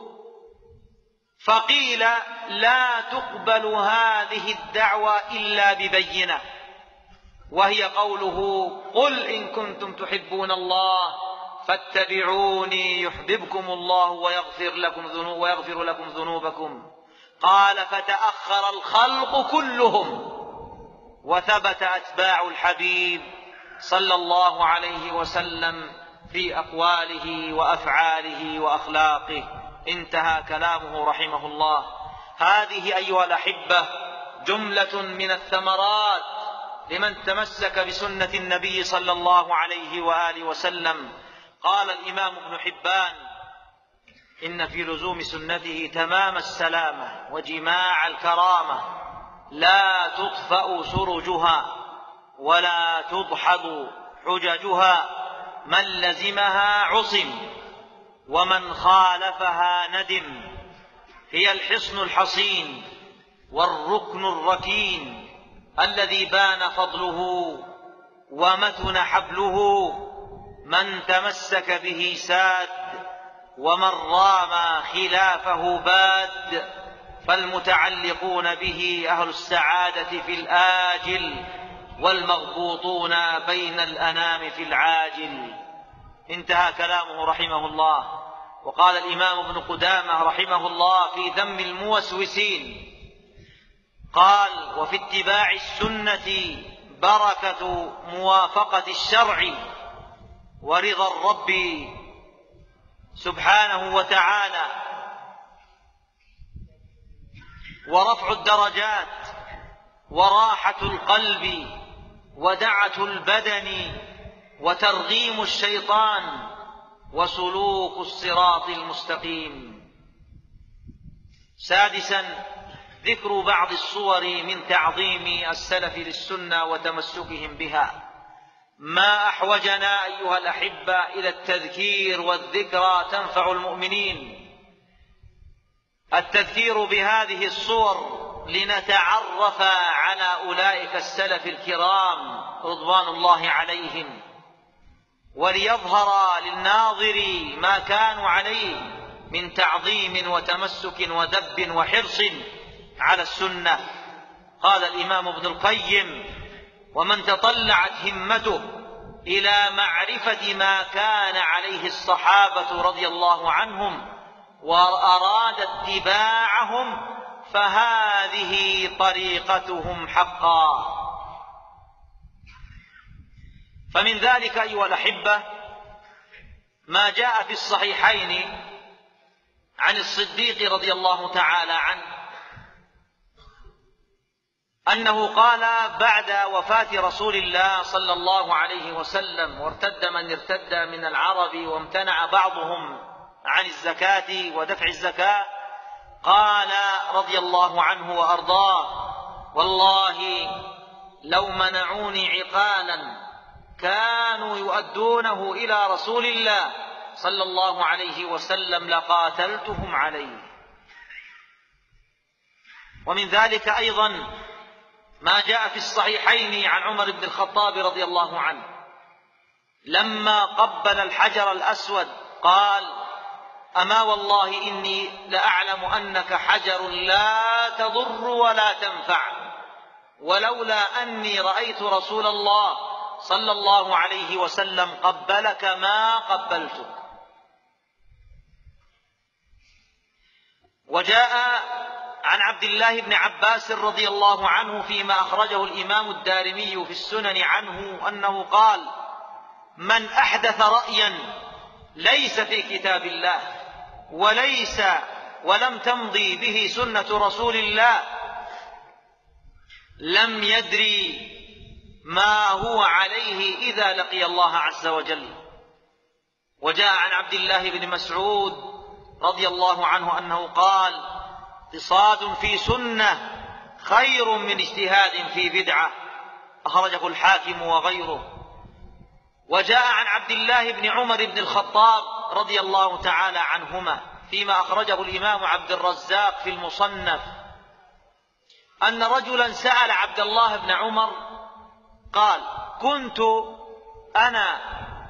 فقيل: لا تقبل هذه الدعوى إلا ببينة، وهي قوله: قل إن كنتم تحبون الله فاتبعوني يحببكم الله ويغفر لكم ذنوبكم. قال: فتأخر الخلق كلهم وثبت أتباع الحبيب صلى الله عليه وسلم في أقواله وأفعاله وأخلاقه. انتهى كلامه رحمه الله. هذه أيها الأحبة جملة من الثمرات لمن تمسك بسنة النبي صلى الله عليه وآله وسلم. قال الإمام ابن حبان: إن في لزوم سنته تمام السلامة وجماع الكرامة، لا تطفأ سرجها ولا تدحض حججها، من لزمها عصم ومن خالفها ندم. هي الحصن الحصين والركن الركين الذي بان فضله ومتن حبله، من تمسك به ساد ومن رام خلافه باد، فالمتعلقون به أهل السعادة في الآجل والمغبوطون بين الأنام في العاجل. انتهى كلامه رحمه الله. وقال الإمام ابن قدامة رحمه الله في ذم الموسوسين: قال: وفي اتباع السنة بركة موافقة الشرع ورضا الرب سبحانه وتعالى ورفع الدرجات وراحة القلب ودعة البدن وترغيم الشيطان وسلوك الصراط المستقيم. سادسا، ذكر بعض الصور من تعظيم السلف للسنة وتمسكهم بها. ما أحوجنا أيها الأحبة إلى التذكير والذكرى تنفع المؤمنين. التذكير بهذه الصور لنتعرف على أولئك السلف الكرام رضوان الله عليهم، وليظهر للناظر ما كانوا عليه من تعظيم وتمسك ودب وحرص على السنة. قال الإمام ابن القيم: ومن تطلعت همته إلى معرفة ما كان عليه الصحابة رضي الله عنهم وأراد اتباعهم فهذه طريقتهم حقا. فمن ذلك أيها الأحبة ما جاء في الصحيحين عن الصديق رضي الله تعالى عنه أنه قال بعد وفاة رسول الله صلى الله عليه وسلم وارتد من ارتد من العرب وامتنع بعضهم عن الزكاة ودفع الزكاة، قال رضي الله عنه وأرضاه: والله لو منعوني عقالا كانوا يؤدونه إلى رسول الله صلى الله عليه وسلم لقاتلتهم عليه. ومن ذلك أيضا ما جاء في الصحيحين عن عمر بن الخطاب رضي الله عنه لما قبل الحجر الأسود قال: أما والله إني لأعلم أنك حجر لا تضر ولا تنفع، ولولا أني رأيت رسول الله صلى الله عليه وسلم قبلك ما قبلتك. وجاء عن عبد الله بن عباس رضي الله عنه فيما أخرجه الإمام الدارمي في السنن عنه أنه قال: من أحدث رأيا ليس في كتاب الله ولم تمضي به سنة رسول الله لم يدري ما هو عليه إذا لقي الله عز وجل. وجاء عن عبد الله بن مسعود رضي الله عنه أنه قال: اقتصاد في سنة خير من اجتهاد في بدعة، أخرجه الحاكم وغيره. وجاء عن عبد الله بن عمر بن الخطاب رضي الله تعالى عنهما فيما أخرجه الإمام عبد الرزاق في المصنف أن رجلا سأل عبد الله بن عمر قال: كنت أنا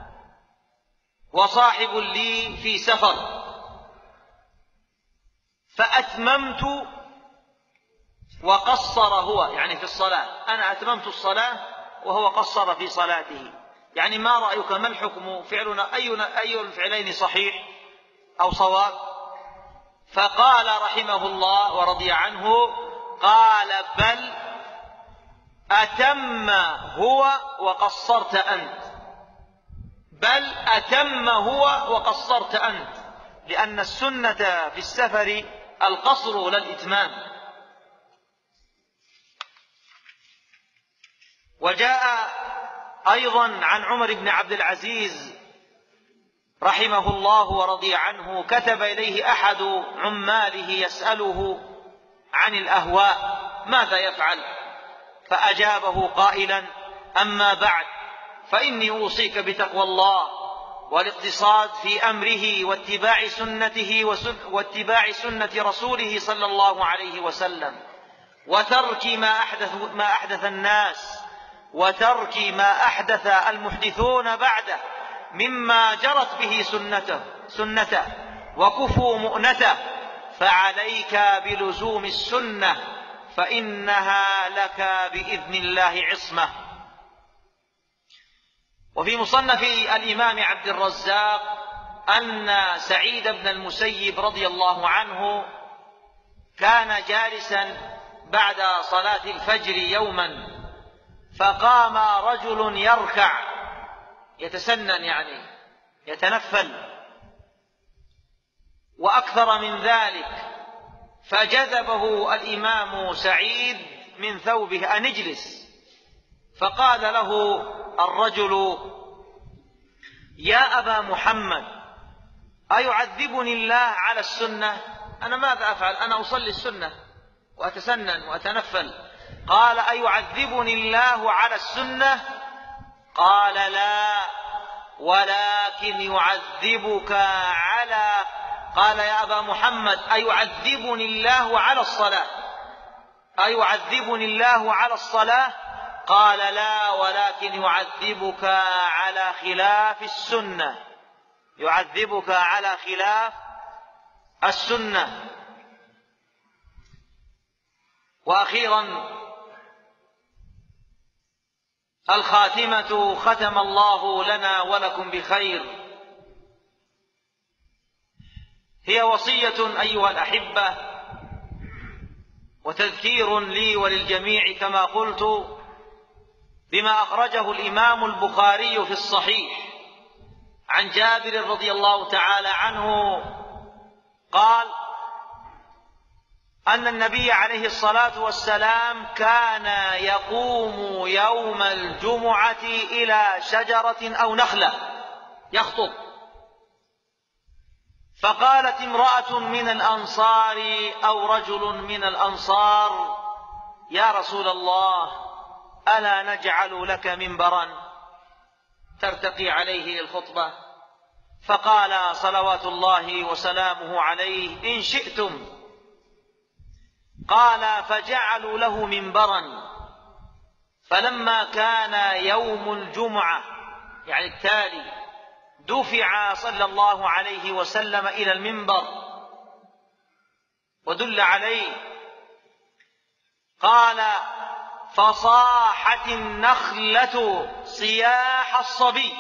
وصاحب لي في سفر فأتممت وقصر هو، يعني في الصلاة، أنا أتممت الصلاة وهو قصر في صلاته، يعني ما رأيك، ما الحكم، فعلنا أي الفعلين صحيح أو صواب؟ فقال رحمه الله ورضي عنه: قال: بل أتم هو وقصرت أنت، بل أتم هو وقصرت أنت، لأن السنة في السفر القصر لا الإتمام. وجاء أيضا عن عمر بن عبد العزيز رحمه الله ورضي عنه كتب إليه أحد عماله يسأله عن الأهواء ماذا يفعل، فأجابه قائلا: أما بعد فإني أوصيك بتقوى الله والاقتصاد في أمره واتباع سنة رسوله صلى الله عليه وسلم، وترك ما أحدث الناس، وترك ما أحدث المحدثون بعده مما جرت به سنته وكفوا مؤنته، فعليك بلزوم السنة فإنها لك بإذن الله عصمة. وفي مصنف الإمام عبد الرزاق أن سعيد بن المسيب رضي الله عنه كان جالسا بعد صلاة الفجر يوما، فقام رجل يركع يتسنن يعني يتنفل وأكثر من ذلك، فجذبه الإمام سعيد من ثوبه أن اجلس، فقال له الرجل: يا أبا محمد، أيعذبني الله على السنة؟ أنا ماذا أفعل؟ أنا أصلي السنة وأتسنن وأتنفل. قال: أيعذبني الله على السنة؟ قال: لا، ولكن يعذبك على. قال: يا أبا محمد، أيعذبني الله على الصلاة؟ أيعذبني الله على الصلاة؟ قال: لا، ولكن يعذبك على خلاف السنة، يعذبك على خلاف السنة. وأخيرا الخاتمة، ختم الله لنا ولكم بخير، هي وصية أيها الأحبة وتذكير لي وللجميع كما قلت بما أخرجه الإمام البخاري في الصحيح عن جابر رضي الله تعالى عنه قال أن النبي عليه الصلاة والسلام كان يقوم يوم الجمعة إلى شجرة أو نخلة يخطب، فقالت امرأة من الأنصار أو رجل من الأنصار: يا رسول الله، ألا نجعل لك منبرا ترتقي عليه الخطبة؟ فقال صلوات الله وسلامه عليه: إن شئتم. قال: فجعلوا له منبرا، فلما كان يوم الجمعة يعني التالي دفع صلى الله عليه وسلم إلى المنبر ودل عليه. قال: فصاحت النخلة صياح الصبي،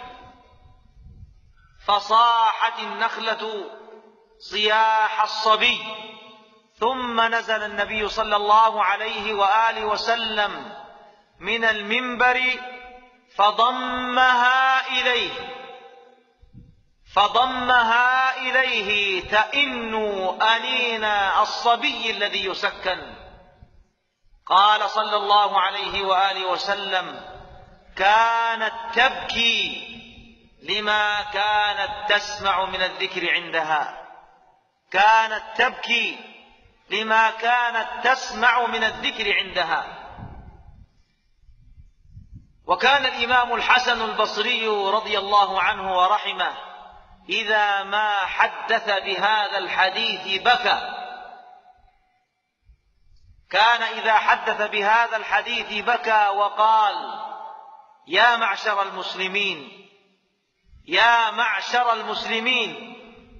فصاحت النخلة صياح الصبي. ثم نزل النبي صلى الله عليه وآله وسلم من المنبر فضمها إليه تئن أنين الصبي الذي يسكن. قال صلى الله عليه وآله وسلم: كانت تبكي لما كانت تسمع من الذكر عندها، كانت تبكي لما كانت تسمع من الذكر عندها. وكان الإمام الحسن البصري رضي الله عنه ورحمه إذا ما حدث بهذا الحديث بكى، كان إذا حدث بهذا الحديث بكى وقال: يا معشر المسلمين، يا معشر المسلمين،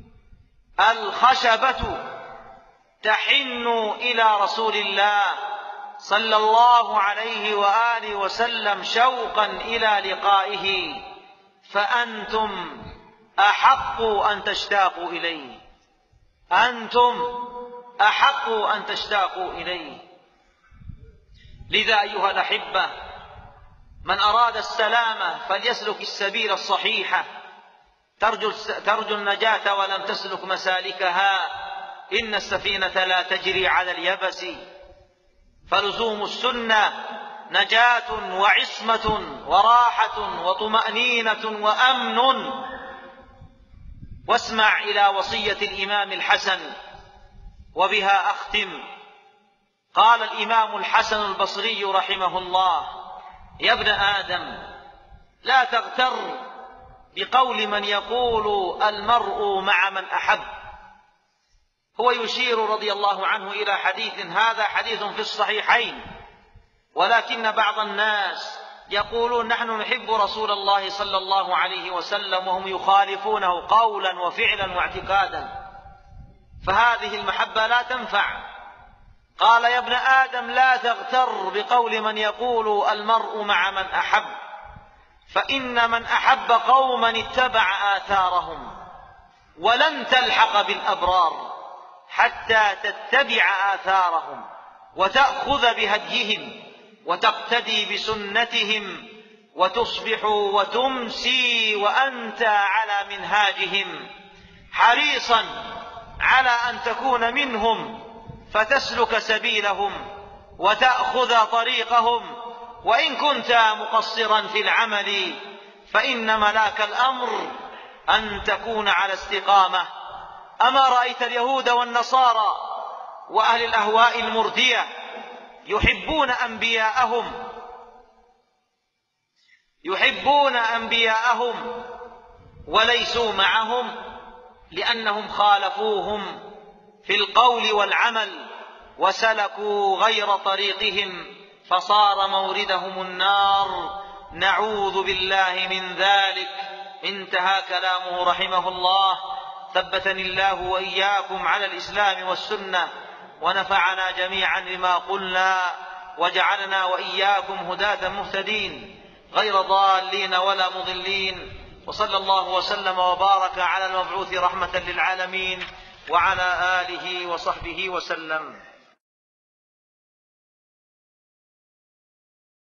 الخشبة تحن إلى رسول الله صلى الله عليه وآله وسلم شوقا إلى لقائه، فأنتم أحق أن تشتاقوا إليه، أنتم أحق أن تشتاقوا إليه. لذا أيها الأحبة، من أراد السلامة فليسلك السبيل الصحيحة، ترجو النجاة ولم تسلك مسالكها، إن السفينة لا تجري على اليبس، فلزوم السنة نجاة وعصمة وراحة وطمأنينة وأمن. واسمع إلى وصية الإمام الحسن وبها أختم. قال الإمام الحسن البصري رحمه الله: يا ابن آدم، لا تغتر بقول من يقول المرء مع من أحب. هو يشير رضي الله عنه إلى حديث، هذا حديث في الصحيحين، ولكن بعض الناس يقولون نحن نحب رسول الله صلى الله عليه وسلم وهم يخالفونه قولا وفعلا واعتقادا، فهذه المحبة لا تنفع. قال: يا ابن آدم، لا تغتر بقول من يقول المرء مع من أحب، فإن من أحب قوما اتبع آثارهم، ولن تلحق بالأبرار حتى تتبع آثارهم، وتأخذ بهديهم وتقتدي بسنتهم، وتصبح وتمسي وأنت على منهاجهم، حريصا على أن تكون منهم فتسلك سبيلهم وتأخذ طريقهم، وإن كنت مقصرا في العمل فإن ملاك الأمر أن تكون على استقامة. أما رأيت اليهود والنصارى وأهل الأهواء المردية يحبون أنبياءهم وليسوا معهم، لأنهم خالفوهم في القول والعمل وسلكوا غير طريقهم فصار موردهم النار، نعوذ بالله من ذلك. انتهى كلامه رحمه الله. ثبتني الله وإياكم على الإسلام والسنة، ونفعنا جميعا بما قلنا، وجعلنا وإياكم هداة مهتدين غير ضالين ولا مضلين. وصلى الله وسلم وبارك على المبعوث رحمة للعالمين وعلى آله وصحبه وسلم.